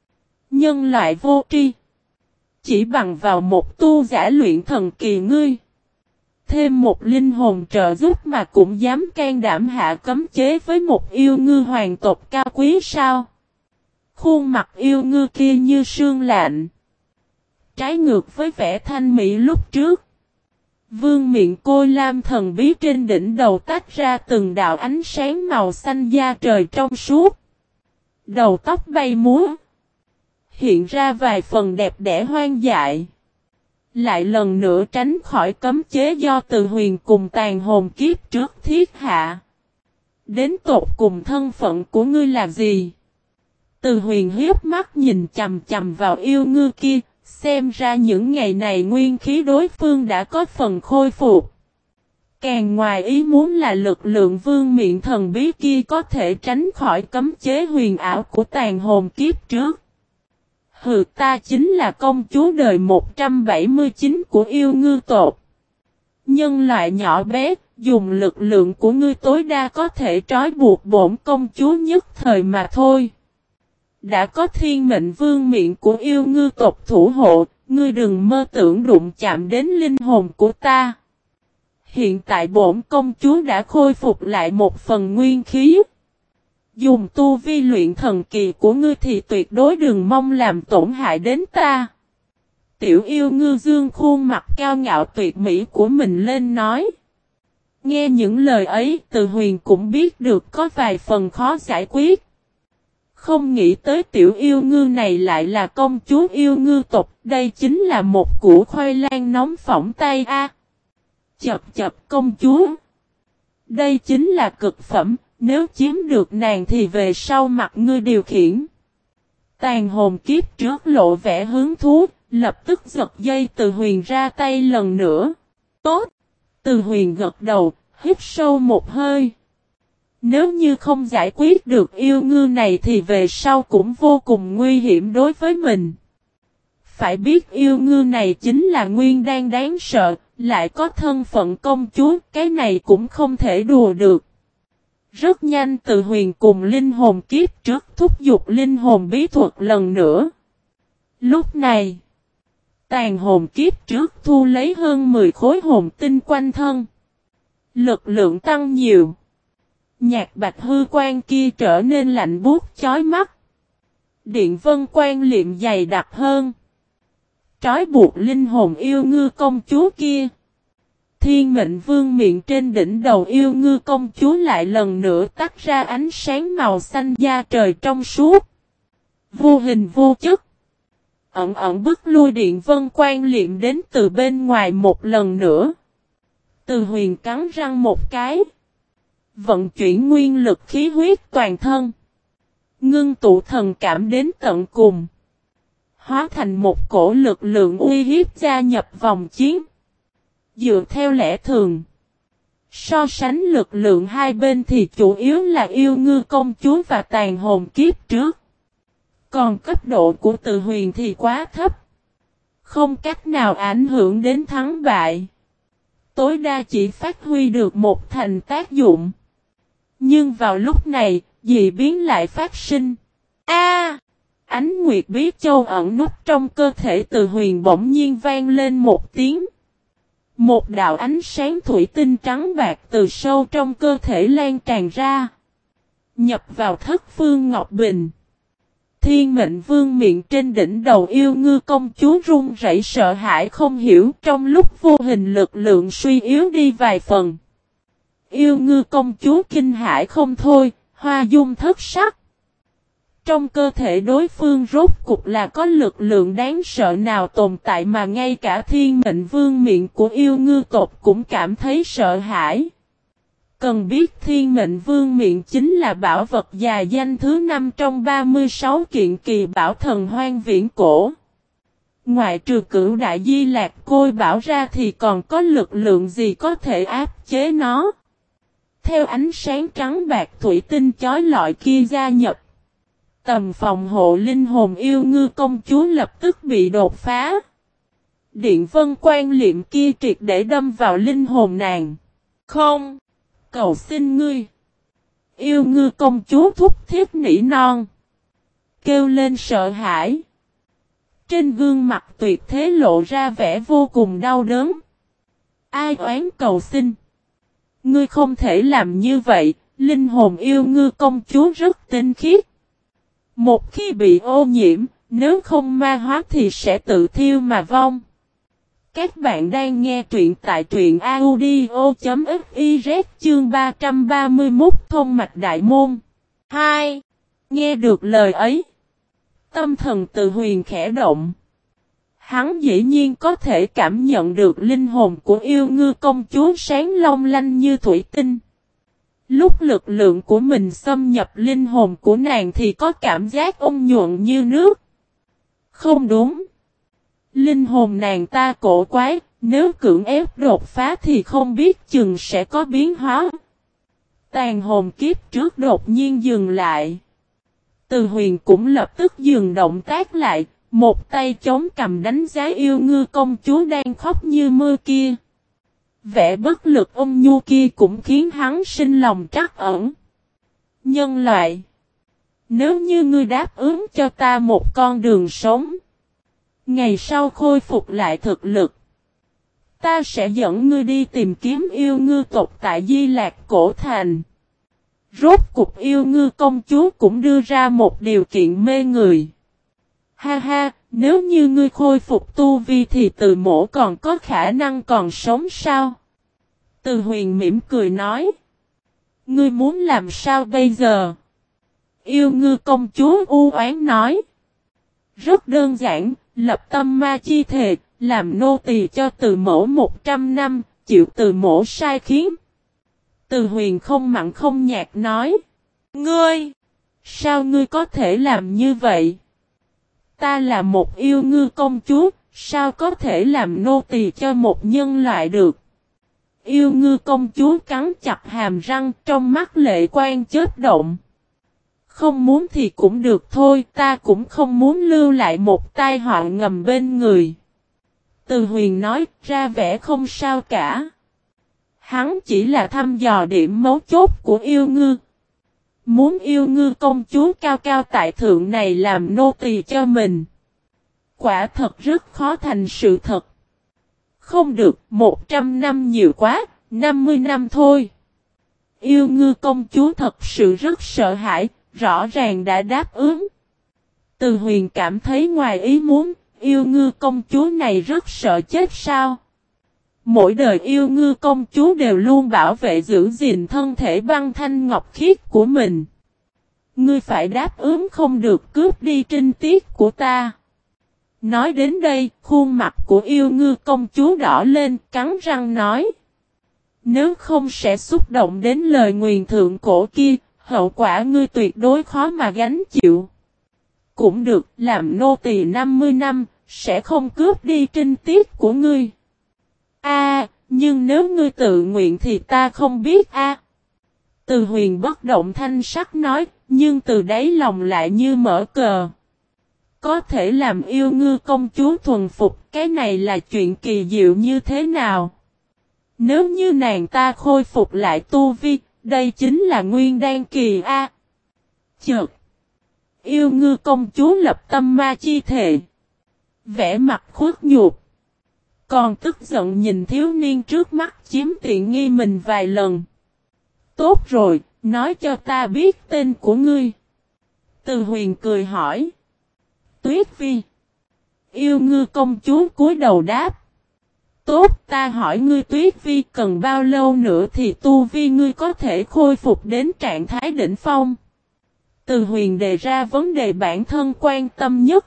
Nhân loại vô tri. Chỉ bằng vào một tu giả luyện thần kỳ ngươi. Thêm một linh hồn trợ giúp mà cũng dám can đảm hạ cấm chế với một yêu ngư hoàng tộc cao quý sao? Khuôn mặt yêu ngư kia như sương lạnh. Trái ngược với vẻ thanh mỹ lúc trước. Vương miệng côi lam thần bí trên đỉnh đầu tách ra từng đạo ánh sáng màu xanh da trời trong suốt. Đầu tóc bay múa. Hiện ra vài phần đẹp đẽ hoang dại. Lại lần nữa tránh khỏi cấm chế do Từ Huyền cùng tàn hồn kiếp trước thiết hạ. Đến tột cùng thân phận của ngươi là gì? Từ Huyền hiếp mắt nhìn chầm chầm vào yêu ngư kia, xem ra những ngày này nguyên khí đối phương đã có phần khôi phục. Càng ngoài ý muốn là lực lượng vương miện thần bí kia có thể tránh khỏi cấm chế huyền ảo của tàn hồn kiếp trước. Hừ, ta chính là công chúa đời một trăm bảy mươi chín của yêu ngư tộc. Nhân loại nhỏ bé, dùng lực lượng của ngươi tối đa có thể trói buộc bổn công chúa nhất thời mà thôi. Đã có thiên mệnh vương miện của yêu ngư tộc thủ hộ, ngươi đừng mơ tưởng đụng chạm đến linh hồn của ta. Hiện tại bổn công chúa đã khôi phục lại một phần nguyên khí. Dùng tu vi luyện thần kỳ của ngươi thì tuyệt đối đừng mong làm tổn hại đến ta. Tiểu yêu ngư dương khuôn mặt cao ngạo tuyệt mỹ của mình lên nói. Nghe những lời ấy, Từ Huyền cũng biết được có vài phần khó giải quyết. Không nghĩ tới tiểu yêu ngư này lại là công chúa yêu ngư tộc, đây chính là một củ khoai lang nóng phỏng tay a. Chập chập công chúa. Đây chính là cực phẩm, nếu chiếm được nàng thì về sau mặt ngươi điều khiển. Tàn hồn kiếp trước lộ vẻ hứng thú, lập tức giật dây Từ Huyền ra tay lần nữa. Tốt! Từ Huyền gật đầu, hít sâu một hơi. Nếu như không giải quyết được yêu ngư này thì về sau cũng vô cùng nguy hiểm đối với mình. Phải biết yêu ngư này chính là nguyên đan đáng sợ, lại có thân phận công chúa, cái này cũng không thể đùa được. Rất nhanh Từ Huyền cùng linh hồn kiếp trước thúc giục linh hồn bí thuật lần nữa. Lúc này, tàn hồn kiếp trước thu lấy hơn mười khối hồn tinh quanh thân. Lực lượng tăng nhiều. Nhạc bạch hư quan kia trở nên lạnh buốt chói mắt. Điện vân quan liệm dày đặc hơn. Trói buộc linh hồn yêu ngư công chúa kia. Thiên mệnh vương miệng trên đỉnh đầu yêu ngư công chúa lại lần nữa tắt ra ánh sáng màu xanh da trời trong suốt. Vô hình vô chất. Ẩn ẩn bức lui điện vân quan liệm đến từ bên ngoài một lần nữa. Từ Huyền cắn răng một cái. Vận chuyển nguyên lực khí huyết toàn thân. Ngưng tụ thần cảm đến tận cùng. Hóa thành một cổ lực lượng uy hiếp gia nhập vòng chiến. Dựa theo lẽ thường. So sánh lực lượng hai bên thì chủ yếu là yêu ngư công chúa và tàn hồn kiếp trước. Còn cấp độ của Từ Huyền thì quá thấp. Không cách nào ảnh hưởng đến thắng bại. Tối đa chỉ phát huy được một thành tác dụng. Nhưng vào lúc này, dị biến lại phát sinh. A! Ánh nguyệt bí châu ẩn nút trong cơ thể Từ Huyền bỗng nhiên vang lên một tiếng. Một đạo ánh sáng thủy tinh trắng bạc từ sâu trong cơ thể lan tràn ra. Nhập vào thất phương Ngọc Bình. Thiên mệnh vương miệng trên đỉnh đầu yêu ngư công chúa run rẩy sợ hãi không hiểu trong lúc vô hình lực lượng suy yếu đi vài phần. Yêu ngư công chúa kinh hãi không thôi, hoa dung thất sắc. Trong cơ thể đối phương rốt cục là có lực lượng đáng sợ nào tồn tại mà ngay cả thiên mệnh vương miệng của yêu ngư tộc cũng cảm thấy sợ hãi. Cần biết thiên mệnh vương miệng chính là bảo vật già danh thứ năm trong ba mươi sáu kiện kỳ bảo thần hoang viễn cổ. Ngoại trừ cửu đại di lạc côi bảo ra thì còn có lực lượng gì có thể áp chế nó. Theo ánh sáng trắng bạc thủy tinh chói lọi kia gia nhập. Tầm phòng hộ linh hồn yêu ngư công chúa lập tức bị đột phá. Điện vân quan liệm kia triệt để đâm vào linh hồn nàng. Không! Cầu xin ngươi! Yêu ngư công chúa thúc thiết nỉ non. Kêu lên sợ hãi. Trên gương mặt tuyệt thế lộ ra vẻ vô cùng đau đớn. Ai oán cầu xin? Ngươi không thể làm như vậy, linh hồn yêu ngư công chúa rất tinh khiết. Một khi bị ô nhiễm, nếu không ma hóa thì sẽ tự thiêu mà vong. Các bạn đang nghe truyện tại truyện audio.fiz chương ba trăm ba mươi mốt Thông mạch đại môn. hai. Nghe được lời ấy. Tâm thần Từ Huyền khẽ động. Hắn dĩ nhiên có thể cảm nhận được linh hồn của yêu ngư công chúa sáng long lanh như thủy tinh. Lúc lực lượng của mình xâm nhập linh hồn của nàng thì có cảm giác ôn nhuận như nước. Không đúng. Linh hồn nàng ta cổ quái, nếu cưỡng ép đột phá thì không biết chừng sẽ có biến hóa. Tàn hồn kiếp trước đột nhiên dừng lại. Từ Huyền cũng lập tức dừng động tác lại, một tay chống cầm đánh giá yêu ngư công chúa đang khóc như mưa kia. Vẻ bất lực ôn nhu kia cũng khiến hắn sinh lòng trắc ẩn. Nhân loại! Nếu như ngươi đáp ứng cho ta một con đường sống, ngày sau khôi phục lại thực lực, ta sẽ dẫn ngươi đi tìm kiếm yêu ngư tộc tại Di Lạc Cổ Thành. Rốt cục yêu ngư công chúa cũng đưa ra một điều kiện mê người. Ha ha, nếu như ngươi khôi phục tu vi thì Từ mỗ còn có khả năng còn sống sao? Từ Huyền mỉm cười nói. Ngươi muốn làm sao bây giờ? Yêu ngư công chúa u oán nói. Rất đơn giản, lập tâm ma chi thề, làm nô tỳ cho Từ mỗ một trăm năm, chịu Từ mỗ sai khiến. Từ Huyền không mặn không nhạt nói. Ngươi! Sao ngươi có thể làm như vậy? Ta là một yêu ngư công chúa, sao có thể làm nô tỳ cho một nhân loại được? Yêu ngư công chúa cắn chặt hàm răng, trong mắt lệ quang chớp động. Không muốn thì cũng được thôi, ta cũng không muốn lưu lại một tai họa ngầm bên người. Từ Huyền nói ra vẻ không sao cả. Hắn chỉ là thăm dò điểm mấu chốt của yêu ngư. Muốn yêu ngư công chúa cao cao tại thượng này làm nô tỳ cho mình. Quả thật rất khó thành sự thật. Không được, một trăm năm nhiều quá, năm mươi năm thôi. Yêu ngư công chúa thật sự rất sợ hãi, rõ ràng đã đáp ứng. Từ Huyền cảm thấy ngoài ý muốn, yêu ngư công chúa này rất sợ chết sao. Mỗi đời yêu ngư công chúa đều luôn bảo vệ giữ gìn thân thể băng thanh ngọc khiết của mình. Ngươi phải đáp ứng không được cướp đi trinh tiết của ta. Nói đến đây, khuôn mặt của yêu ngư công chúa đỏ lên, cắn răng nói. Nếu không sẽ xúc động đến lời nguyền thượng cổ kia, hậu quả ngươi tuyệt đối khó mà gánh chịu. Cũng được, làm nô tỳ năm mươi năm, sẽ không cướp đi trinh tiết của ngươi. A, à, nhưng nếu ngươi tự nguyện thì ta không biết a. À. Từ Huyền bất động thanh sắc nói, nhưng từ đáy lòng lại như mở cờ. Có thể làm yêu ngư công chúa thuần phục, cái này là chuyện kỳ diệu như thế nào? Nếu như nàng ta khôi phục lại tu vi, đây chính là nguyên đan kỳ a. À. Chợt, yêu ngư công chúa lập tâm ma chi thệ. Vẻ mặt khuất nhục. Còn tức giận nhìn thiếu niên trước mắt chiếm tiện nghi mình vài lần. Tốt rồi, nói cho ta biết tên của ngươi. Từ Huyền cười hỏi. Tuyết Vi. Yêu ngư công chúa cúi đầu đáp. Tốt, ta hỏi ngươi Tuyết Vi cần bao lâu nữa thì tu vi ngươi có thể khôi phục đến trạng thái đỉnh phong. Từ Huyền đề ra vấn đề bản thân quan tâm nhất.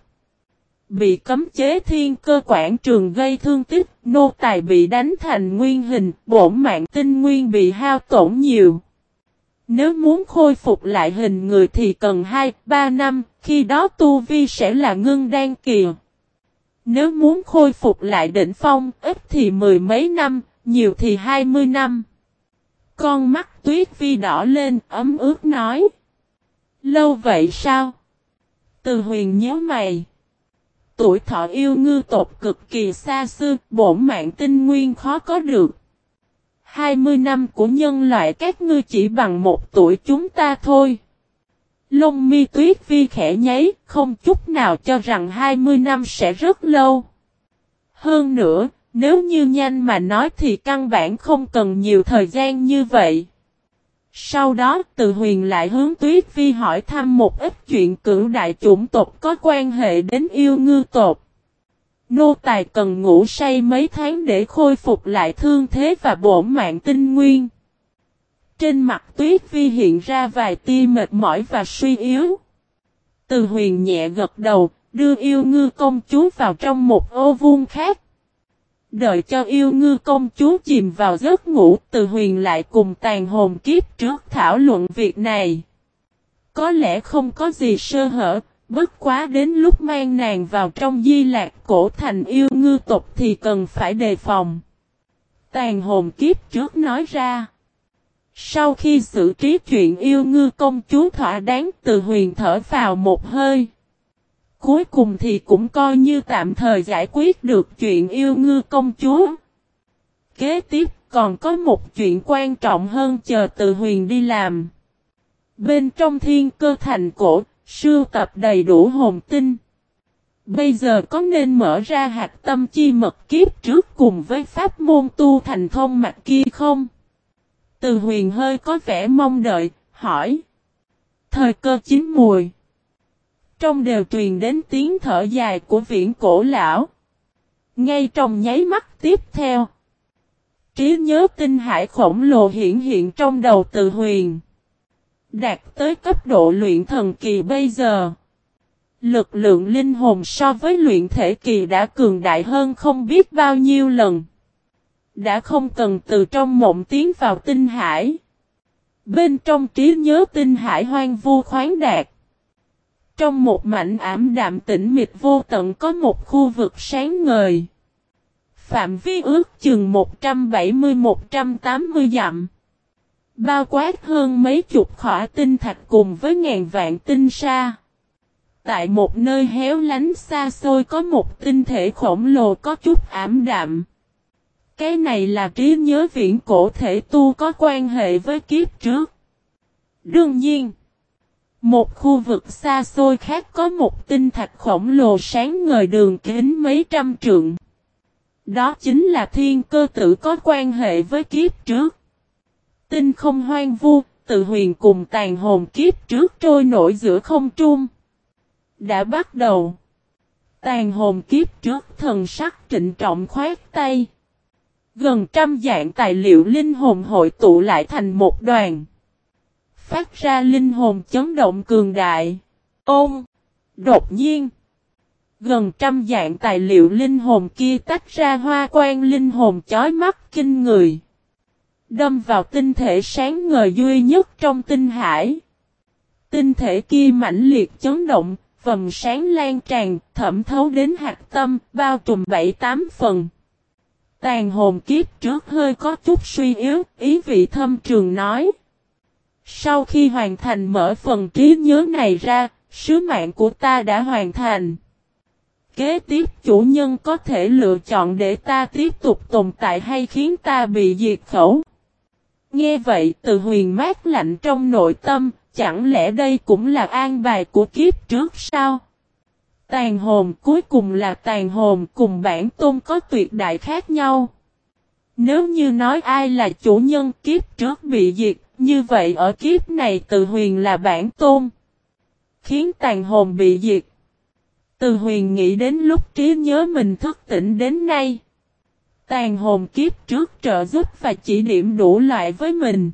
Bị cấm chế thiên cơ quản trường gây thương tích, nô tài bị đánh thành nguyên hình, bổn mạng tinh nguyên bị hao tổn nhiều. Nếu muốn khôi phục lại hình người thì cần hai ba năm, khi đó tu vi sẽ là ngưng đan kỳ. Nếu muốn khôi phục lại đỉnh phong, ít thì mười mấy năm, nhiều thì hai mươi năm. Con mắt Tuyết Vi đỏ lên, ấm ướt nói. Lâu vậy sao? Từ Huyền nhíu mày. Tuổi thọ yêu ngư tộc cực kỳ xa xưa, bổn mạng tinh nguyên khó có được. hai mươi năm của nhân loại các ngươi chỉ bằng một tuổi chúng ta thôi. Lông mi Tuyết Vi khẽ nháy, không chút nào cho rằng hai mươi năm sẽ rất lâu. Hơn nữa, nếu như nhanh mà nói thì căn bản không cần nhiều thời gian như vậy. Sau đó, Từ Huyền lại hướng Tuyết Vi hỏi thăm một ít chuyện cửu đại chủng tộc có quan hệ đến yêu ngư tộc. Nô tài cần ngủ say mấy tháng để khôi phục lại thương thế và bổn mạng tinh nguyên. Trên mặt Tuyết Vi hiện ra vài tia mệt mỏi và suy yếu. Từ Huyền nhẹ gật đầu, đưa yêu ngư công chúa vào trong một ô vuông khác. Đợi cho yêu ngư công chúa chìm vào giấc ngủ, Từ Huyền lại cùng tàn hồn kiếp trước thảo luận việc này. Có lẽ không có gì sơ hở, bất quá đến lúc mang nàng vào trong Di Lạc cổ thành yêu ngư tộc thì cần phải đề phòng. Tàn hồn kiếp trước nói ra. Sau khi xử trí chuyện yêu ngư công chúa thỏa đáng, Từ Huyền thở vào một hơi. Cuối cùng thì cũng coi như tạm thời giải quyết được chuyện yêu ngư công chúa. Kế tiếp còn có một chuyện quan trọng hơn chờ Từ Huyền đi làm. Bên trong thiên cơ thành cổ, sưu tập đầy đủ hồn tinh. Bây giờ có nên mở ra hạt tâm chi mật kiếp trước cùng với pháp môn tu thành thông mạch kia không? Từ Huyền hơi có vẻ mong đợi, hỏi. Thời cơ chín mùi. Trong đều truyền đến tiếng thở dài của viễn cổ lão. Ngay trong nháy mắt tiếp theo. Trí nhớ tinh hải khổng lồ hiện hiện trong đầu Từ Huyền. Đạt tới cấp độ luyện thần kỳ bây giờ. Lực lượng linh hồn so với luyện thể kỳ đã cường đại hơn không biết bao nhiêu lần. Đã không cần từ trong mộng tiến vào tinh hải. Bên trong trí nhớ tinh hải hoang vu khoáng đạt. Trong một mảnh ảm đạm tĩnh mịch vô tận có một khu vực sáng ngời. Phạm vi ước chừng một trăm bảy mươi đến một trăm tám mươi dặm. Bao quát hơn mấy chục khỏa tinh thạch cùng với ngàn vạn tinh sa. Tại một nơi héo lánh xa xôi có một tinh thể khổng lồ có chút ảm đạm. Cái này là trí nhớ viễn cổ thể tu có quan hệ với kiếp trước. Đương nhiên, một khu vực xa xôi khác có một tinh thạch khổng lồ sáng ngời đường kính mấy trăm trượng. Đó chính là thiên cơ tử có quan hệ với kiếp trước. Tinh không hoang vu, Từ Huyền cùng tàn hồn kiếp trước trôi nổi giữa không trung. Đã bắt đầu. Tàn hồn kiếp trước thần sắc trịnh trọng khoát tay. Gần trăm dạng tài liệu linh hồn hội tụ lại thành một đoàn. Phát ra linh hồn chấn động cường đại. Ôm. Đột nhiên. Gần trăm dạng tài liệu linh hồn kia tách ra hoa quang linh hồn chói mắt kinh người. Đâm vào tinh thể sáng ngời duy nhất trong tinh hải. Tinh thể kia mãnh liệt chấn động, vầng sáng lan tràn, thẩm thấu đến hạt tâm, bao trùm bảy tám phần. Tàn hồn kiếp trước hơi có chút suy yếu, ý vị thâm trường nói. Sau khi hoàn thành mở phần trí nhớ này ra, sứ mạng của ta đã hoàn thành. Kế tiếp chủ nhân có thể lựa chọn để ta tiếp tục tồn tại hay khiến ta bị diệt khẩu. Nghe vậy Từ Huyền mát lạnh trong nội tâm, chẳng lẽ đây cũng là an bài của kiếp trước sao? Tàn hồn cuối cùng là tàn hồn cùng bản tôn có tuyệt đại khác nhau. Nếu như nói ai là chủ nhân kiếp trước bị diệt, như vậy ở kiếp này Từ Huyền là bản tôn. Khiến tàn hồn bị diệt. Từ Huyền nghĩ đến lúc trí nhớ mình thức tỉnh đến nay. Tàn hồn kiếp trước trợ giúp và chỉ điểm đủ loại với mình.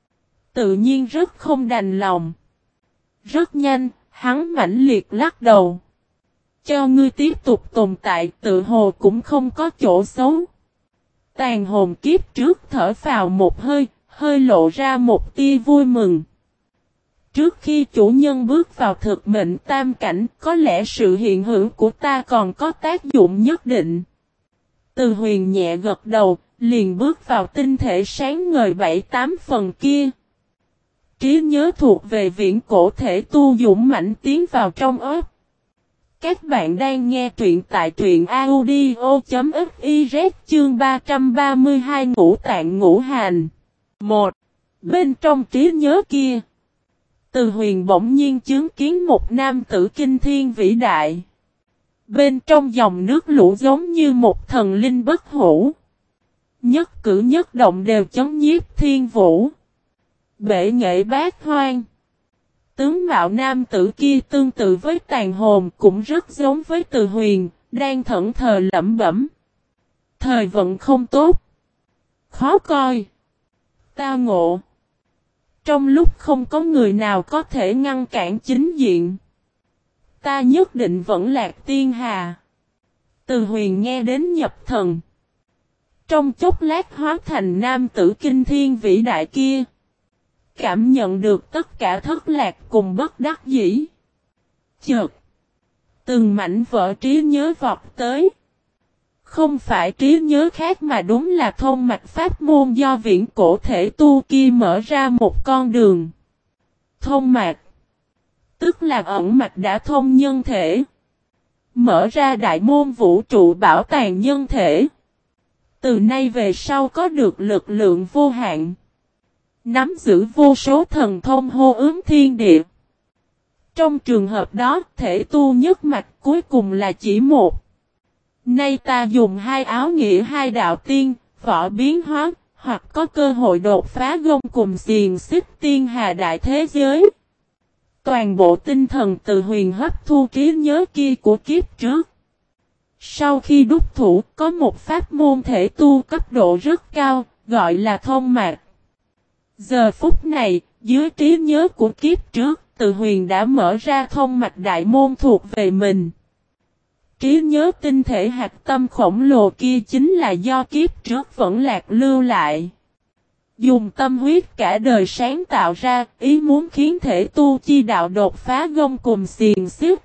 Tự nhiên rất không đành lòng. Rất nhanh, hắn mãnh liệt lắc đầu. Cho ngươi tiếp tục tồn tại tự hồ cũng không có chỗ xấu. Tàn hồn kiếp trước thở vào một hơi, hơi lộ ra một tia vui mừng. Trước khi chủ nhân bước vào thực mệnh tam cảnh, có lẽ sự hiện hữu của ta còn có tác dụng nhất định. Từ Huyền nhẹ gật đầu, liền bước vào tinh thể sáng ngời bảy tám phần kia. Trí nhớ thuộc về viễn cổ thể tu dũng mãnh tiến vào trong óc. Các bạn đang nghe truyện tại truyện audio.fiz chương ba trăm ba mươi hai Ngũ Tạng Ngũ Hành. một. Bên trong trí nhớ kia, Từ Huyền bỗng nhiên chứng kiến một nam tử kinh thiên vĩ đại. Bên trong dòng nước lũ giống như một thần linh bất hủ. Nhất cử nhất động đều chấn nhiếp thiên vũ. Bệ nghệ bát hoang. Tướng mạo nam tử kia tương tự với tàn hồn cũng rất giống với Từ Huyền, đang thẫn thờ lẩm bẩm. Thời vận không tốt. Khó coi. Tao ngộ. Trong lúc không có người nào có thể ngăn cản chính diện. Ta nhất định vẫn lạc tiên hà. Từ Huyền nghe đến nhập thần. Trong chốc lát hóa thành nam tử kinh thiên vĩ đại kia. Cảm nhận được tất cả thất lạc cùng bất đắc dĩ. Chợt. Từng mảnh vỡ trí nhớ vọt tới. Không phải trí nhớ khác mà đúng là thông mạch pháp môn do viễn cổ thể tu kia mở ra một con đường. Thông mạch. Tức là ẩn mạch đã thông nhân thể. Mở ra đại môn vũ trụ bảo tàng nhân thể. Từ nay về sau có được lực lượng vô hạn. Nắm giữ vô số thần thông hô ứng thiên địa. Trong trường hợp đó, thể tu nhất mạch cuối cùng là chỉ một. Nay ta dùng hai áo nghĩa hai đạo tiên, võ biến hóa, hoặc có cơ hội đột phá gông cùng xiềng xích tiên hà đại thế giới. Toàn bộ tinh thần Từ Huyền hấp thu trí nhớ kia của kiếp trước. Sau khi đúc thủ, có một pháp môn thể tu cấp độ rất cao, gọi là thông mạch. Giờ phút này, dưới trí nhớ của kiếp trước, Từ Huyền đã mở ra thông mạch đại môn thuộc về mình. Trí nhớ tinh thể hạt tâm khổng lồ kia chính là do kiếp trước vẫn lạc lưu lại. Dùng tâm huyết cả đời sáng tạo ra, ý muốn khiến thể tu chi đạo đột phá gông cùm xiềng xiết.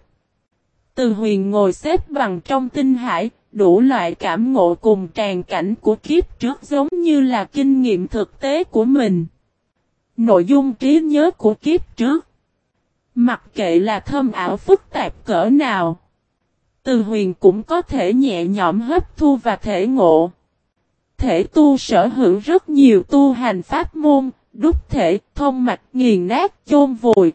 Từ Huyền ngồi xếp bằng trong tinh hải, đủ loại cảm ngộ cùng tràn cảnh của kiếp trước giống như là kinh nghiệm thực tế của mình. Nội dung trí nhớ của kiếp trước, mặc kệ là thâm ảo phức tạp cỡ nào, Từ Huyền cũng có thể nhẹ nhõm hấp thu và thể ngộ. Thể tu sở hữu rất nhiều tu hành pháp môn, đúc thể, thông mạch, nghiền nát, chôn vùi.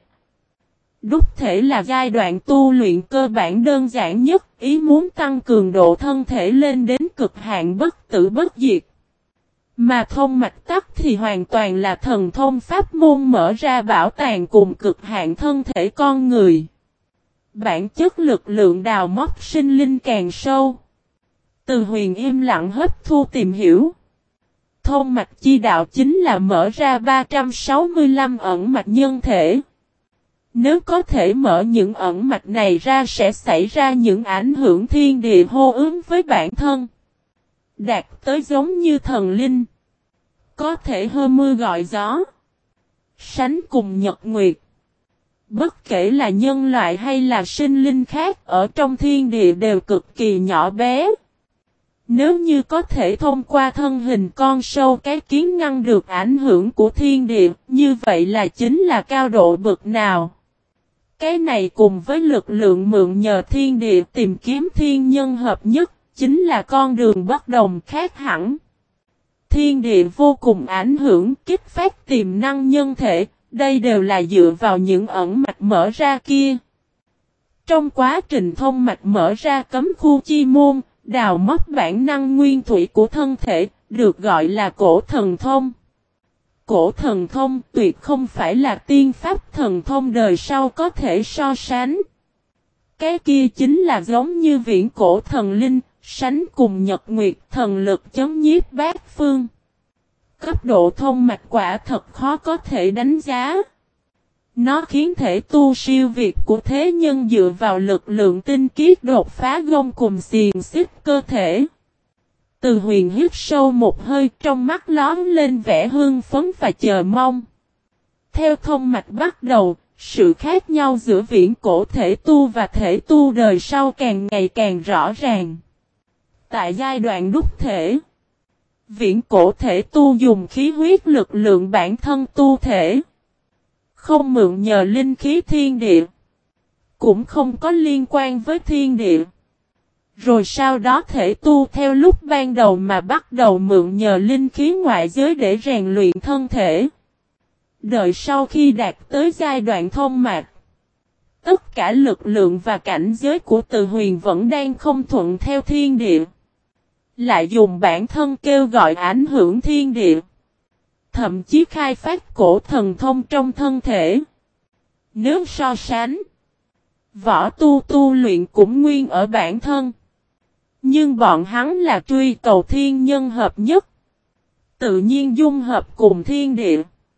Đúc thể là giai đoạn tu luyện cơ bản đơn giản nhất, ý muốn tăng cường độ thân thể lên đến cực hạn bất tử bất diệt. Mà thông mạch tắc thì hoàn toàn là thần thông pháp môn mở ra bảo tàng cùng cực hạn thân thể con người. Bản chất lực lượng đào móc sinh linh càng sâu. Từ Huyền im lặng hấp thu tìm hiểu. Thông mạch chi đạo chính là mở ra ba trăm sáu mươi lăm ẩn mạch nhân thể. Nếu có thể mở những ẩn mạch này ra sẽ xảy ra những ảnh hưởng thiên địa hô ứng với bản thân. Đạt tới giống như thần linh. Có thể hơ mưa gọi gió. Sánh cùng nhật nguyệt. Bất kể là nhân loại hay là sinh linh khác ở trong thiên địa đều cực kỳ nhỏ bé. Nếu như có thể thông qua thân hình con sâu cái kiến ngăn được ảnh hưởng của thiên địa, như vậy là chính là cao độ bậc nào. Cái này cùng với lực lượng mượn nhờ thiên địa tìm kiếm thiên nhân hợp nhất, chính là con đường bất đồng khác hẳn. Thiên địa vô cùng ảnh hưởng kích phát tiềm năng nhân thể, đây đều là dựa vào những ẩn mạch mở ra kia. Trong quá trình thông mạch mở ra cấm khu chi môn, đào móc bản năng nguyên thủy của thân thể, được gọi là cổ thần thông. Cổ thần thông tuyệt không phải là tiên pháp thần thông đời sau có thể so sánh. Cái kia chính là giống như viễn cổ thần linh, sánh cùng nhật nguyệt thần lực chấm nhiếp bát phương. Cấp độ thông mạch quả thật khó có thể đánh giá. Nó khiến thể tu siêu việt của thế nhân dựa vào lực lượng tinh khiết đột phá gông cùng xiềng xích cơ thể. Từ Huyền hít sâu một hơi, trong mắt lóm lên vẻ hưng phấn và chờ mong. Theo thông mạch bắt đầu, sự khác nhau giữa viễn cổ thể tu và thể tu đời sau càng ngày càng rõ ràng. Tại giai đoạn đúc thể, viễn cổ thể tu dùng khí huyết lực lượng bản thân tu thể. Không mượn nhờ linh khí thiên địa. Cũng không có liên quan với thiên địa. Rồi sau đó thể tu theo lúc ban đầu mà bắt đầu mượn nhờ linh khí ngoại giới để rèn luyện thân thể. Đợi sau khi đạt tới giai đoạn thông mạch, tất cả lực lượng và cảnh giới của Từ Huyền vẫn đang không thuận theo thiên địa. Lại dùng bản thân kêu gọi ảnh hưởng thiên địa. Thậm chí khai phát cổ thần thông trong thân thể. Nếu so sánh, võ tu tu luyện cũng nguyên ở bản thân. Nhưng bọn hắn là truy cầu thiên nhân hợp nhất. Tự nhiên dung hợp cùng thiên địa.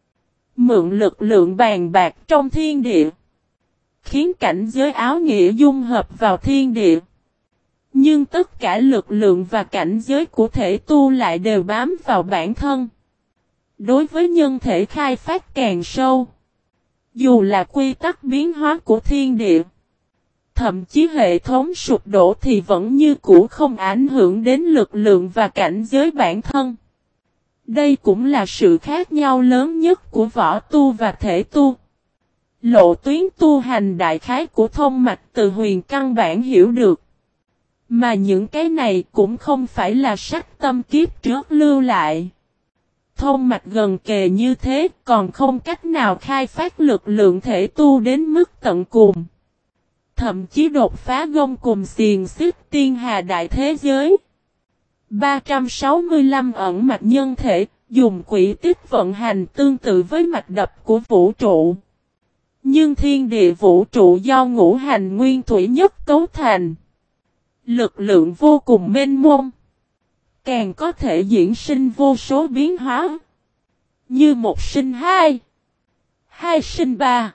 Mượn lực lượng bàn bạc trong thiên địa. Khiến cảnh giới áo nghĩa dung hợp vào thiên địa. Nhưng tất cả lực lượng và cảnh giới của thể tu lại đều bám vào bản thân. Đối với nhân thể khai phát càng sâu. Dù là quy tắc biến hóa của thiên địa. Thậm chí hệ thống sụp đổ thì vẫn như cũ không ảnh hưởng đến lực lượng và cảnh giới bản thân. Đây cũng là sự khác nhau lớn nhất của võ tu và thể tu. Lộ tuyến tu hành đại khái của thông mạch Từ Huyền căn bản hiểu được. Mà những cái này cũng không phải là sách tâm kiếp trước lưu lại. Thông mạch gần kề như thế còn không cách nào khai phát lực lượng thể tu đến mức tận cùng. Thậm chí đột phá gông cùng xiềng xích tiên hà đại thế giới. ba trăm sáu mươi lăm ẩn mạch nhân thể, dùng quỹ tích vận hành tương tự với mạch đập của vũ trụ. Nhưng thiên địa vũ trụ do ngũ hành nguyên thủy nhất cấu thành. Lực lượng vô cùng mênh mông. Càng có thể diễn sinh vô số biến hóa. Như một sinh hai. Hai sinh ba.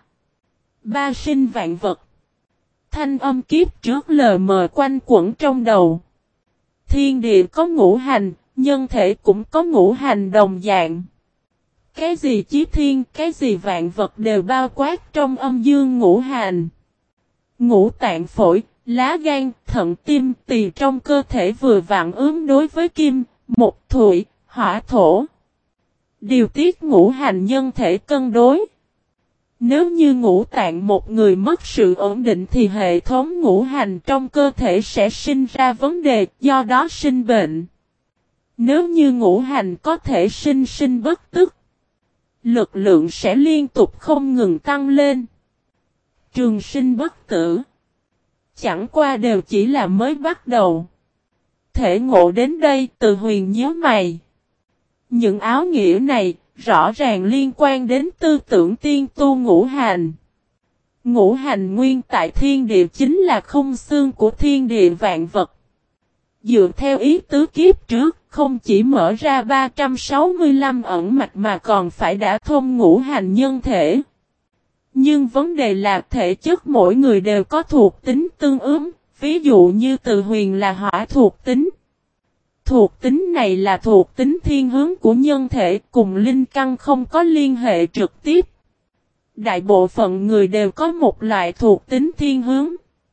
Ba sinh vạn vật. Thanh âm kiếp trước lờ mờ quanh quẩn trong đầu. Thiên địa có ngũ hành, nhân thể cũng có ngũ hành đồng dạng. cái gì chí thiên, cái gì vạn vật đều bao quát trong âm dương ngũ hành. Ngũ tạng phổi, lá gan, thận tim, tỳ trong cơ thể vừa vặn ứng đối với kim, mộc thủy, hỏa thổ. Điều tiết ngũ hành nhân thể cân đối. Nếu như ngũ tạng một người mất sự ổn định thì hệ thống ngũ hành trong cơ thể sẽ sinh ra vấn đề, do đó sinh bệnh. Nếu như ngũ hành có thể sinh sinh bất tức, lực lượng sẽ liên tục không ngừng tăng lên. Trường sinh bất tử. Chẳng qua đều chỉ là mới bắt đầu. Thể ngộ đến đây, Từ Huyền nhíu mày. Những áo nghĩa này rõ ràng liên quan đến tư tưởng tiên tu ngũ hành. Ngũ hành nguyên tại thiên địa chính là khung xương của thiên địa vạn vật. Dựa theo ý tứ kiếp trước, không chỉ mở ra ba trăm sáu mươi lăm ẩn mạch mà còn phải đã thông ngũ hành nhân thể. Nhưng vấn đề là thể chất mỗi người đều có thuộc tính tương ứng, ví dụ như Từ Huyền là hỏa thuộc tính. Thuộc tính này là thuộc tính thiên hướng của nhân thể, cùng linh căn không có liên hệ trực tiếp. Đại bộ phận người đều có một loại thuộc tính thiên hướng.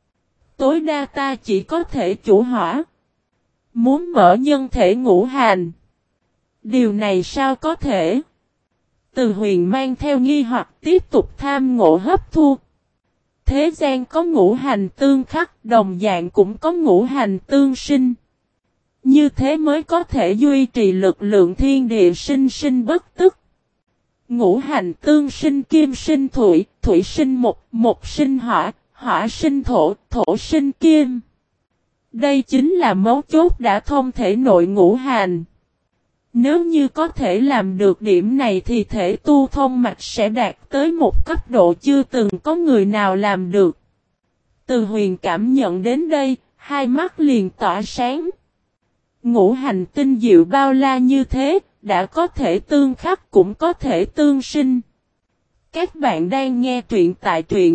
Tối đa ta chỉ có thể chủ hỏa. Muốn mở nhân thể ngũ hành. Điều này sao có thể? Từ Huyền mang theo nghi hoặc tiếp tục tham ngộ hấp thu. Thế gian có ngũ hành tương khắc, đồng dạng cũng có ngũ hành tương sinh. Như thế mới có thể duy trì lực lượng thiên địa sinh sinh bất tức. Ngũ hành tương sinh, kim sinh thủy, thủy sinh mộc, mộc sinh hỏa, hỏa sinh thổ, thổ sinh kim. Đây chính là mấu chốt đã thông thể nội ngũ hành. Nếu như có thể làm được điểm này thì thể tu thông mạch sẽ đạt tới một cấp độ chưa từng có người nào làm được. Từ Huyền cảm nhận đến đây, hai mắt liền tỏa sáng. Ngũ hành tinh diệu bao la như thế, đã có thể tương khắc cũng có thể tương sinh. Các bạn đang nghe truyện tại truyện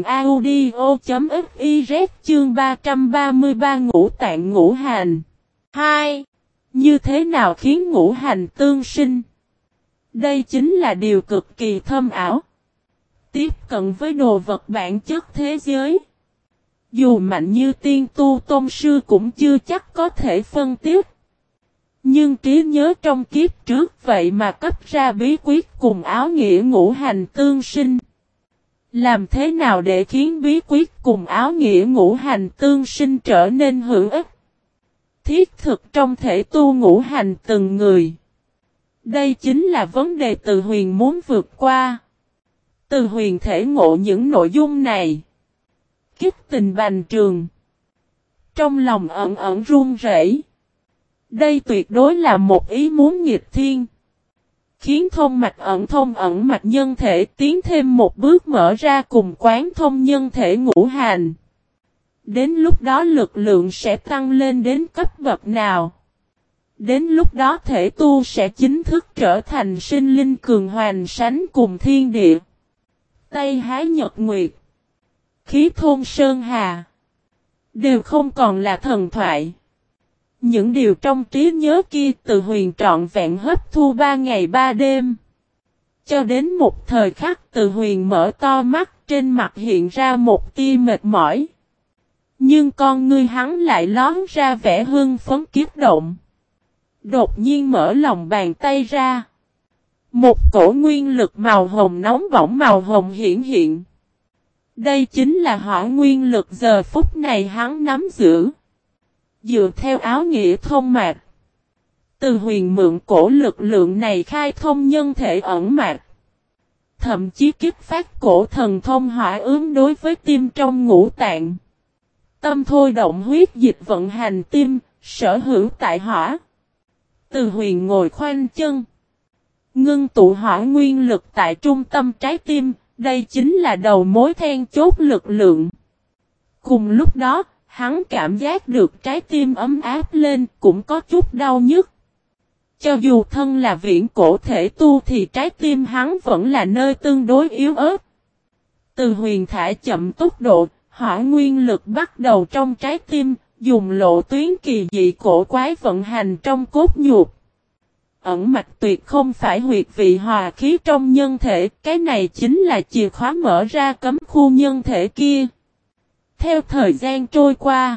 audio.fiz chương ba trăm ba mươi ba ngũ tạng ngũ hành. hai. Như thế nào khiến ngũ hành tương sinh? Đây chính là điều cực kỳ thâm ảo. Tiếp cận với đồ vật bản chất thế giới. Dù mạnh như tiên tu tôn sư cũng chưa chắc có thể phân tích. Nhưng trí nhớ trong kiếp trước vậy mà cấp ra bí quyết cùng áo nghĩa ngũ hành tương sinh. Làm thế nào để khiến bí quyết cùng áo nghĩa ngũ hành tương sinh trở nên hữu ích? Thiết thực trong thể tu ngũ hành từng người. Đây chính là vấn đề Từ Huyền muốn vượt qua. Từ Huyền thể ngộ những nội dung này. Kích tình bành trường. Trong lòng ẩn ẩn run rẩy. Đây tuyệt đối là một ý muốn nghịch thiên. Khiến thông mạch ẩn thông ẩn mạch nhân thể tiến thêm một bước mở ra cùng quán thông nhân thể ngũ hành. Đến lúc đó lực lượng sẽ tăng lên đến cấp bậc nào? Đến lúc đó thể tu sẽ chính thức trở thành sinh linh cường hoành sánh cùng thiên địa. Tây Hái Nhật Nguyệt, khí thôn Sơn Hà, đều không còn là thần thoại. Những điều trong trí nhớ kia Từ Huyền trọn vẹn hấp thu ba ngày ba đêm. Cho đến một thời khắc Từ Huyền mở to mắt, trên mặt hiện ra một tia mệt mỏi. Nhưng con ngươi hắn lại lón ra vẻ hưng phấn kiếp động. Đột nhiên mở lòng bàn tay ra. Một cổ nguyên lực màu hồng nóng bỏng màu hồng hiển hiện. Đây chính là hỏa nguyên lực giờ phút này hắn nắm giữ. Dựa theo áo nghĩa thông mạch. Từ Huyền mượn cổ lực lượng này khai thông nhân thể ẩn mạch. Thậm chí kích phát cổ thần thông hỏa ứng đối với tim trong ngũ tạng. Tâm thôi động huyết dịch vận hành tim, sở hữu tại hỏa. Từ Huyền ngồi khoanh chân. Ngưng tụ hỏa nguyên lực tại trung tâm trái tim, đây chính là đầu mối then chốt lực lượng. Cùng lúc đó, hắn cảm giác được trái tim ấm áp lên, cũng có chút đau nhức. Cho dù thân là viễn cổ thể tu thì trái tim hắn vẫn là nơi tương đối yếu ớt. Từ Huyền thả chậm tốc độ, hỏa nguyên lực bắt đầu trong trái tim, dùng lộ tuyến kỳ dị cổ quái vận hành trong cốt nhục. ẩn mạch tuyệt không phải huyệt vị hòa khí trong nhân thể, cái này chính là chìa khóa mở ra cấm khu nhân thể kia. Theo thời gian trôi qua,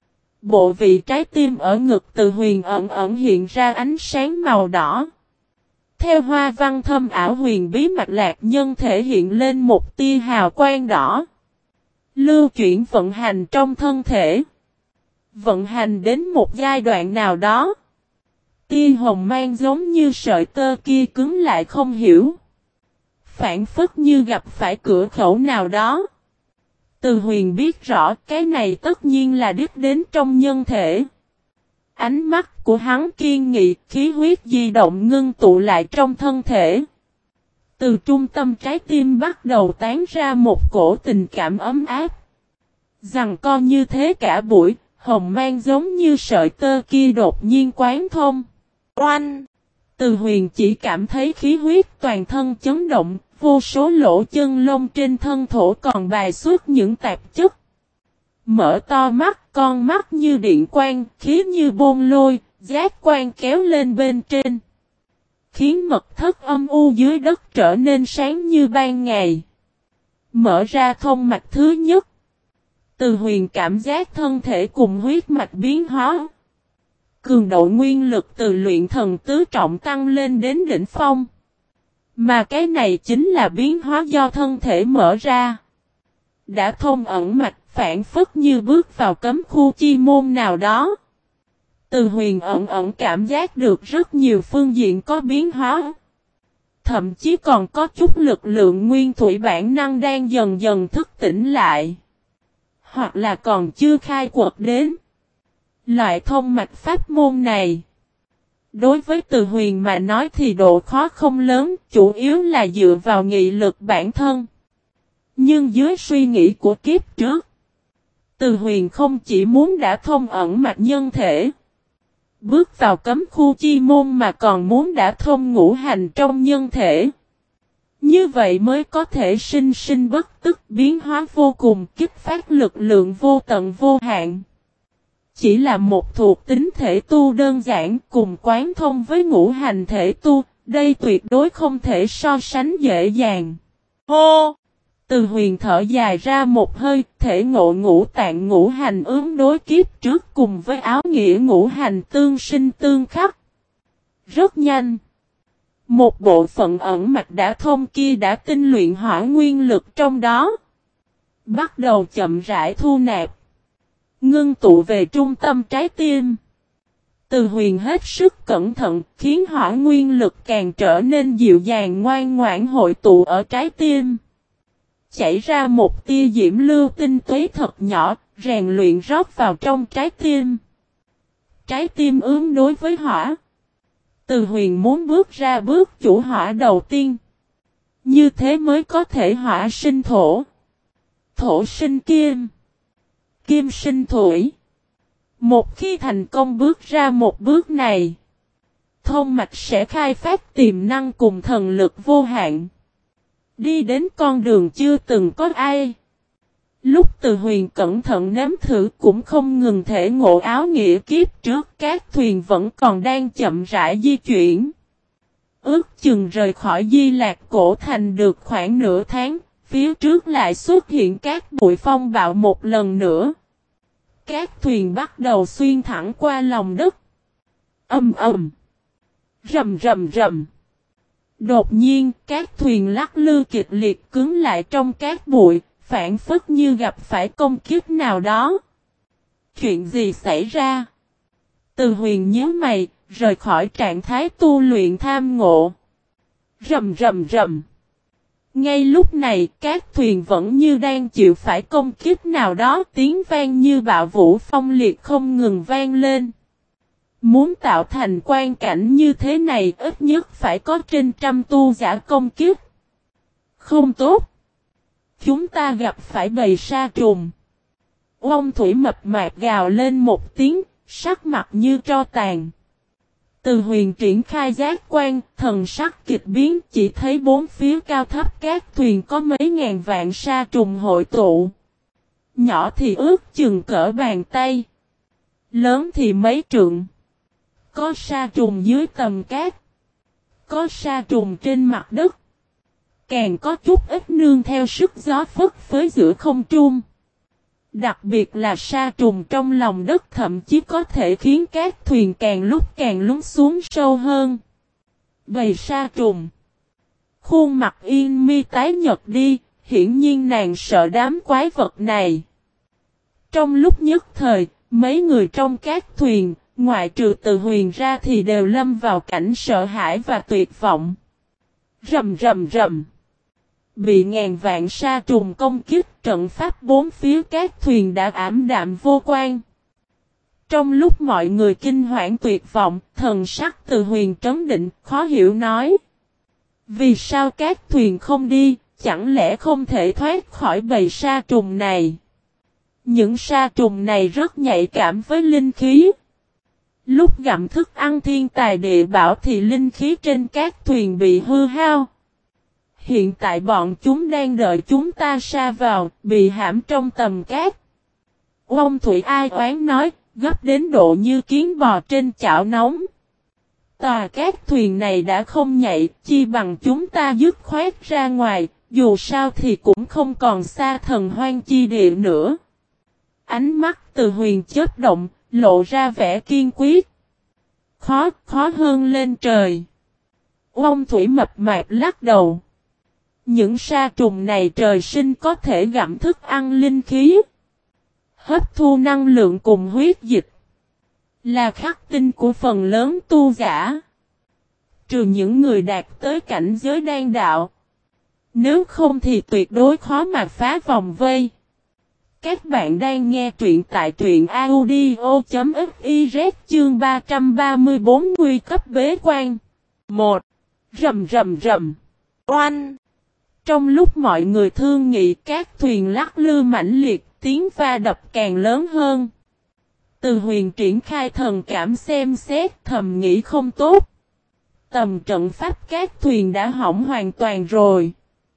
bộ vị trái tim ở ngực Từ Huyền ẩn ẩn hiện ra ánh sáng màu đỏ. Theo hoa văn thâm ảo huyền bí mạch lạc nhân thể hiện lên một tia hào quang đỏ. Lưu chuyển vận hành trong thân thể. Vận hành đến một giai đoạn nào đó. Tia hồng mang giống như sợi tơ kia cứng lại không hiểu. Phản phất như gặp phải cửa khẩu nào đó. Từ Huyền biết rõ cái này tất nhiên là đích đến trong nhân thể. Ánh mắt của hắn kiên nghị, khí huyết di động ngưng tụ lại trong thân thể. Từ trung tâm trái tim bắt đầu tán ra một cổ tình cảm ấm áp. Rằng co như thế cả buổi, hồng mang giống như sợi tơ kia đột nhiên quán thông. Oanh! Từ Huyền chỉ cảm thấy khí huyết toàn thân chấn động, vô số lỗ chân lông trên thân thổ còn bài xuất những tạp chất. Mở to mắt, con mắt như điện quang, khí như bôn lôi, giác quang kéo lên bên trên. Khiến mật thất âm u dưới đất trở nên sáng như ban ngày. Mở ra thông mạch thứ nhất. Từ Huyền cảm giác thân thể cùng huyết mạch biến hóa. Cường độ nguyên lực từ luyện thần tứ trọng tăng lên đến đỉnh phong. Mà cái này chính là biến hóa do thân thể mở ra. Đã thông ẩn mạch phản phất như bước vào cấm khu chi môn nào đó. Từ Huyền ẩn ẩn cảm giác được rất nhiều phương diện có biến hóa. Thậm chí còn có chút lực lượng nguyên thủy bản năng đang dần dần thức tỉnh lại. Hoặc là còn chưa khai quật đến. Loại thông mạch pháp môn này. Đối với Từ Huyền mà nói thì độ khó không lớn, chủ yếu là dựa vào nghị lực bản thân. Nhưng dưới suy nghĩ của kiếp trước, Từ Huyền không chỉ muốn đã thông ẩn mạch nhân thể, bước vào cấm khu chi môn mà còn muốn đã thông ngũ hành trong nhân thể. Như vậy mới có thể sinh sinh bất tức biến hóa vô cùng, kích phát lực lượng vô tận vô hạn. Chỉ là một thuộc tính thể tu đơn giản cùng quán thông với ngũ hành thể tu, đây tuyệt đối không thể so sánh dễ dàng. Hô! Từ Huyền thở dài ra một hơi, thể ngộ ngũ tạng ngũ hành ứng đối kiếp trước cùng với áo nghĩa ngũ hành tương sinh tương khắc. Rất nhanh. Một bộ phận ẩn mạch đã thông kia đã tinh luyện hỏa nguyên lực trong đó. Bắt đầu chậm rãi thu nạp. Ngưng tụ về trung tâm trái tim. Từ Huyền hết sức cẩn thận khiến hỏa nguyên lực càng trở nên dịu dàng ngoan ngoãn hội tụ ở trái tim. Chảy ra một tia diễm lưu tinh túy thật nhỏ, rèn luyện rót vào trong trái tim. Trái tim ứng đối với hỏa. Từ Huyền muốn bước ra bước chủ hỏa đầu tiên. Như thế mới có thể hỏa sinh thổ. Thổ sinh kim. Kim sinh thủy. Một khi thành công bước ra một bước này, thông mạch sẽ khai phát tiềm năng cùng thần lực vô hạn. Đi đến con đường chưa từng có ai. Lúc Từ Huyền cẩn thận nếm thử cũng không ngừng thể ngộ áo nghĩa kiếp trước, các thuyền vẫn còn đang chậm rãi di chuyển. Ước chừng rời khỏi Di Lạc Cổ Thành được khoảng nửa tháng, phía trước lại xuất hiện các bụi phong bạo một lần nữa. Các thuyền bắt đầu xuyên thẳng qua lòng đất. Ầm ầm. Rầm rầm rầm. Đột nhiên, các thuyền lắc lư kịch liệt cứng lại trong các bụi, phản phất như gặp phải công kiếp nào đó. Chuyện gì xảy ra? Từ Huyền nhíu mày, rời khỏi trạng thái tu luyện tham ngộ. Rầm rầm rầm. Ngay lúc này, các thuyền vẫn như đang chịu phải công kiếp nào đó, tiếng vang như bạo vũ phong liệt không ngừng vang lên. Muốn tạo thành quan cảnh như thế này ít nhất phải có trên trăm tu giả công kiếp. Không tốt. Chúng ta gặp phải bầy sa trùng. Ông Thủy mập mạp gào lên một tiếng, sắc mặt như tro tàn. Từ Huyền triển khai giác quan, thần sắc kịch biến, chỉ thấy bốn phía cao thấp các thuyền có mấy ngàn vạn sa trùng hội tụ. Nhỏ thì ước chừng cỡ bàn tay. Lớn thì mấy trượng. Có sa trùng dưới tầm cát. có sa trùng trên mặt đất. Càng có chút ít nương theo sức gió phất phới giữa không trung. Đặc biệt là sa trùng trong lòng đất thậm chí có thể khiến các thuyền càng lúc càng lún xuống sâu hơn. Bầy sa trùng. Khuôn mặt Yên Mi tái nhợt đi, hiển nhiên nàng sợ đám quái vật này. Trong lúc nhất thời, mấy người trong các thuyền, ngoại trừ Từ Huyền ra thì đều lâm vào cảnh sợ hãi và tuyệt vọng. Rầm rầm rầm. Bị ngàn vạn sa trùng công kích, trận pháp bốn phía các thuyền đã ảm đạm vô quan. Trong lúc mọi người kinh hoảng tuyệt vọng, thần sắc Từ Huyền trấn định, khó hiểu nói. Vì sao các thuyền không đi, chẳng lẽ không thể thoát khỏi bầy sa trùng này? Những sa trùng này rất nhạy cảm với linh khí. Lúc gặm thức ăn thiên tài địa bảo thì linh khí trên các thuyền bị hư hao. Hiện tại bọn chúng đang đợi chúng ta sa vào, bị hãm trong tầm cát. Ông Thủy ai oán nói, gấp đến độ như kiến bò trên chảo nóng. Tòa các thuyền này đã không nhạy, chi bằng chúng ta dứt khoát ra ngoài, dù sao thì cũng không còn xa thần hoang chi địa nữa. Ánh mắt Từ Huyền chớp động, lộ ra vẻ kiên quyết. Khó, khó hơn lên trời. Ông Thủy mập mạp lắc đầu. Những sa trùng này trời sinh có thể gặm thức ăn linh khí. Hấp thu năng lượng cùng huyết dịch. Là khắc tinh của phần lớn tu giả. Trừ những người đạt tới cảnh giới đan đạo. Nếu không thì tuyệt đối khó mà phá vòng vây. Các bạn đang nghe truyện tại truyện audio.fiz chương ba trăm ba mươi bốn nguy cấp bế quan. một. Rầm rầm rầm. Oanh. Trong lúc mọi người thương nghị các thuyền lắc lư mãnh liệt, tiếng va đập càng lớn hơn. Từ Huyền triển khai thần cảm xem xét thầm nghĩ không tốt. Tầm trận pháp các thuyền đã hỏng hoàn toàn rồi.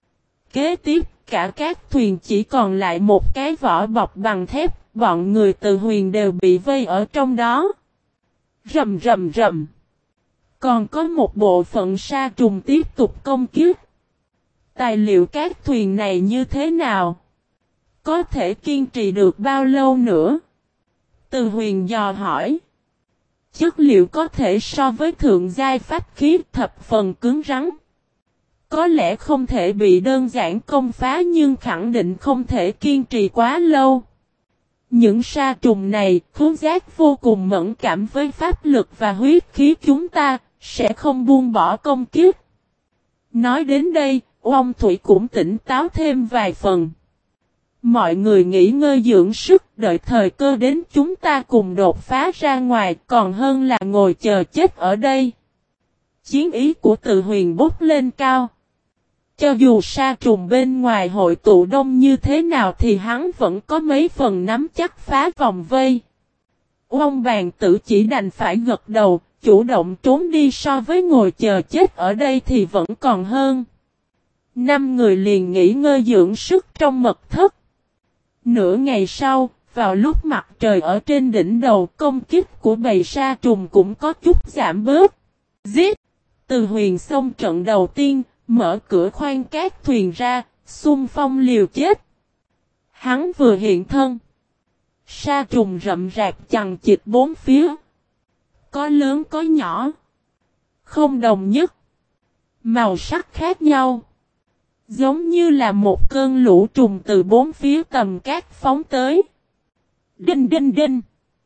Kế tiếp cả các thuyền chỉ còn lại một cái vỏ bọc bằng thép, bọn người Từ Huyền đều bị vây ở trong đó. Rầm rầm rầm. Còn có một bộ phận sa trùng tiếp tục công kích. Tài liệu các thuyền này như thế nào? Có thể kiên trì được bao lâu nữa? Từ Huyền dò hỏi. Chất liệu có thể so với thượng giai pháp khí thập phần cứng rắn. Có lẽ không thể bị đơn giản công phá nhưng khẳng định không thể kiên trì quá lâu. Những sa trùng này, khứu giác vô cùng mẫn cảm với pháp lực và huyết khí chúng ta, sẽ không buông bỏ công kích. Nói đến đây, ông Thủy cũng tỉnh táo thêm vài phần. Mọi người nghỉ ngơi dưỡng sức, đợi thời cơ đến chúng ta cùng đột phá ra ngoài, còn hơn là ngồi chờ chết ở đây. Chiến ý của Từ Huyền bốc lên cao. Cho dù sa trùng bên ngoài hội tụ đông như thế nào thì hắn vẫn có mấy phần nắm chắc phá vòng vây. Ông bàn tử chỉ đành phải gật đầu, chủ động trốn đi so với ngồi chờ chết ở đây thì vẫn còn hơn. Năm người liền nghỉ ngơi dưỡng sức trong mật thất. Nửa ngày sau, vào lúc mặt trời ở trên đỉnh đầu, công kích của bầy sa trùng cũng có chút giảm bớt. Giết! Từ Huyền xông trận đầu tiên, mở cửa khoang các thuyền ra, xung phong liều chết. Hắn vừa hiện thân. Sa trùng rậm rạp chằng chịt bốn phía. Có lớn có nhỏ. Không đồng nhất. Màu sắc khác nhau. Giống như là một cơn lũ trùng từ bốn phía tầm cát phóng tới. Đinh đinh đinh.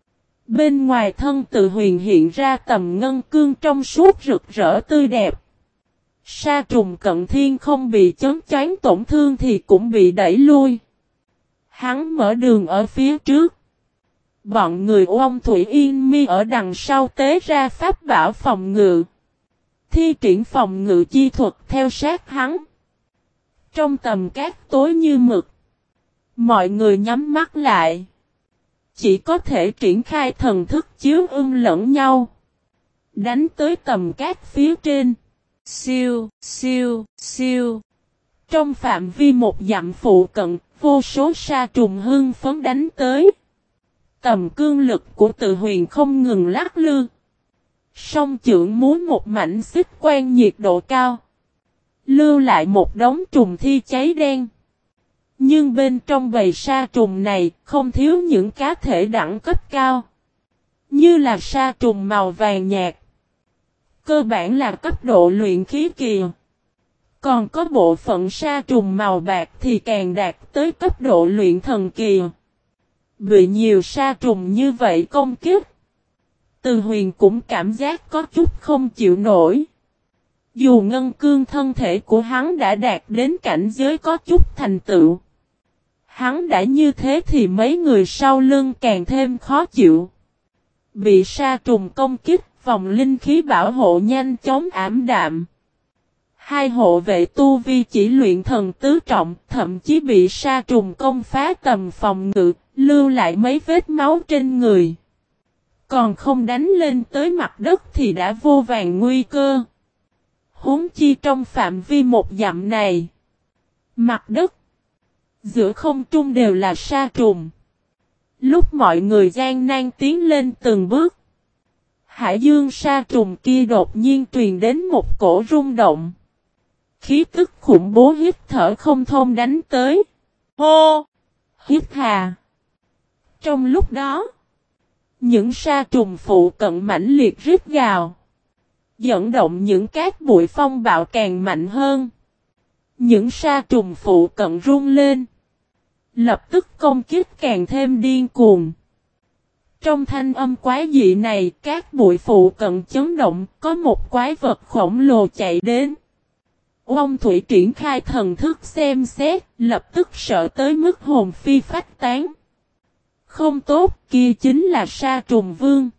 Bên ngoài thân Từ Huyền hiện ra tầm ngân cương trong suốt rực rỡ tươi đẹp. Sa trùng cận thiên không bị chấn choáng tổn thương thì cũng bị đẩy lui. Hắn mở đường ở phía trước. Bọn người Ông Thủy Yên Mi ở đằng sau tế ra pháp bảo phòng ngự. Thi triển phòng ngự chi thuật theo sát hắn. Trong tầm cát tối như mực. Mọi người nhắm mắt lại. Chỉ có thể triển khai thần thức chiếu ưng lẫn nhau. Đánh tới tầm cát phía trên. Siêu, siêu, siêu. Trong phạm vi một dặm phụ cận, vô số sa trùng hưng phấn đánh tới. Tầm cương lực của Từ Huyền không ngừng lắc lư. Song chưởng muốn một mảnh xích quan nhiệt độ cao. Lưu lại một đống trùng thi cháy đen. Nhưng bên trong bầy sa trùng này không thiếu những cá thể đẳng cấp cao. Như là sa trùng màu vàng nhạt. Cơ bản là cấp độ luyện khí kỳ. Còn có bộ phận sa trùng màu bạc thì càng đạt tới cấp độ luyện thần kỳ. Bị nhiều sa trùng như vậy công kích. Từ Huyền cũng cảm giác có chút không chịu nổi. Dù ngân cương thân thể của hắn đã đạt đến cảnh giới có chút thành tựu. Hắn đã như thế thì mấy người sau lưng càng thêm khó chịu. Bị sa trùng công kích, vòng linh khí bảo hộ nhanh chóng ảm đạm. Hai hộ vệ tu vi chỉ luyện thần tứ trọng, thậm chí bị sa trùng công phá tầm phòng ngự, lưu lại mấy vết máu trên người. Còn không đánh lên tới mặt đất thì đã vô vàn nguy cơ. Huống chi trong phạm vi một dặm này. Mặt đất, giữa không trung đều là sa trùng. Lúc mọi người gian nan tiến lên từng bước. Hải dương sa trùng kia đột nhiên truyền đến một cổ rung động. Khí tức khủng bố hít thở không thông đánh tới. Hô! Hít hà! Trong lúc đó, những sa trùng phụ cận mãnh liệt rít gào. Dẫn động những cát bụi phong bạo càng mạnh hơn. Những sa trùng phụ cận rung lên. Lập tức công kích càng thêm điên cuồng. Trong thanh âm quái dị này, cát bụi phụ cận chấn động, có một quái vật khổng lồ chạy đến. Ông Thủy triển khai thần thức xem xét, lập tức sợ tới mức hồn phi phách tán. Không tốt, kia chính là sa trùng vương.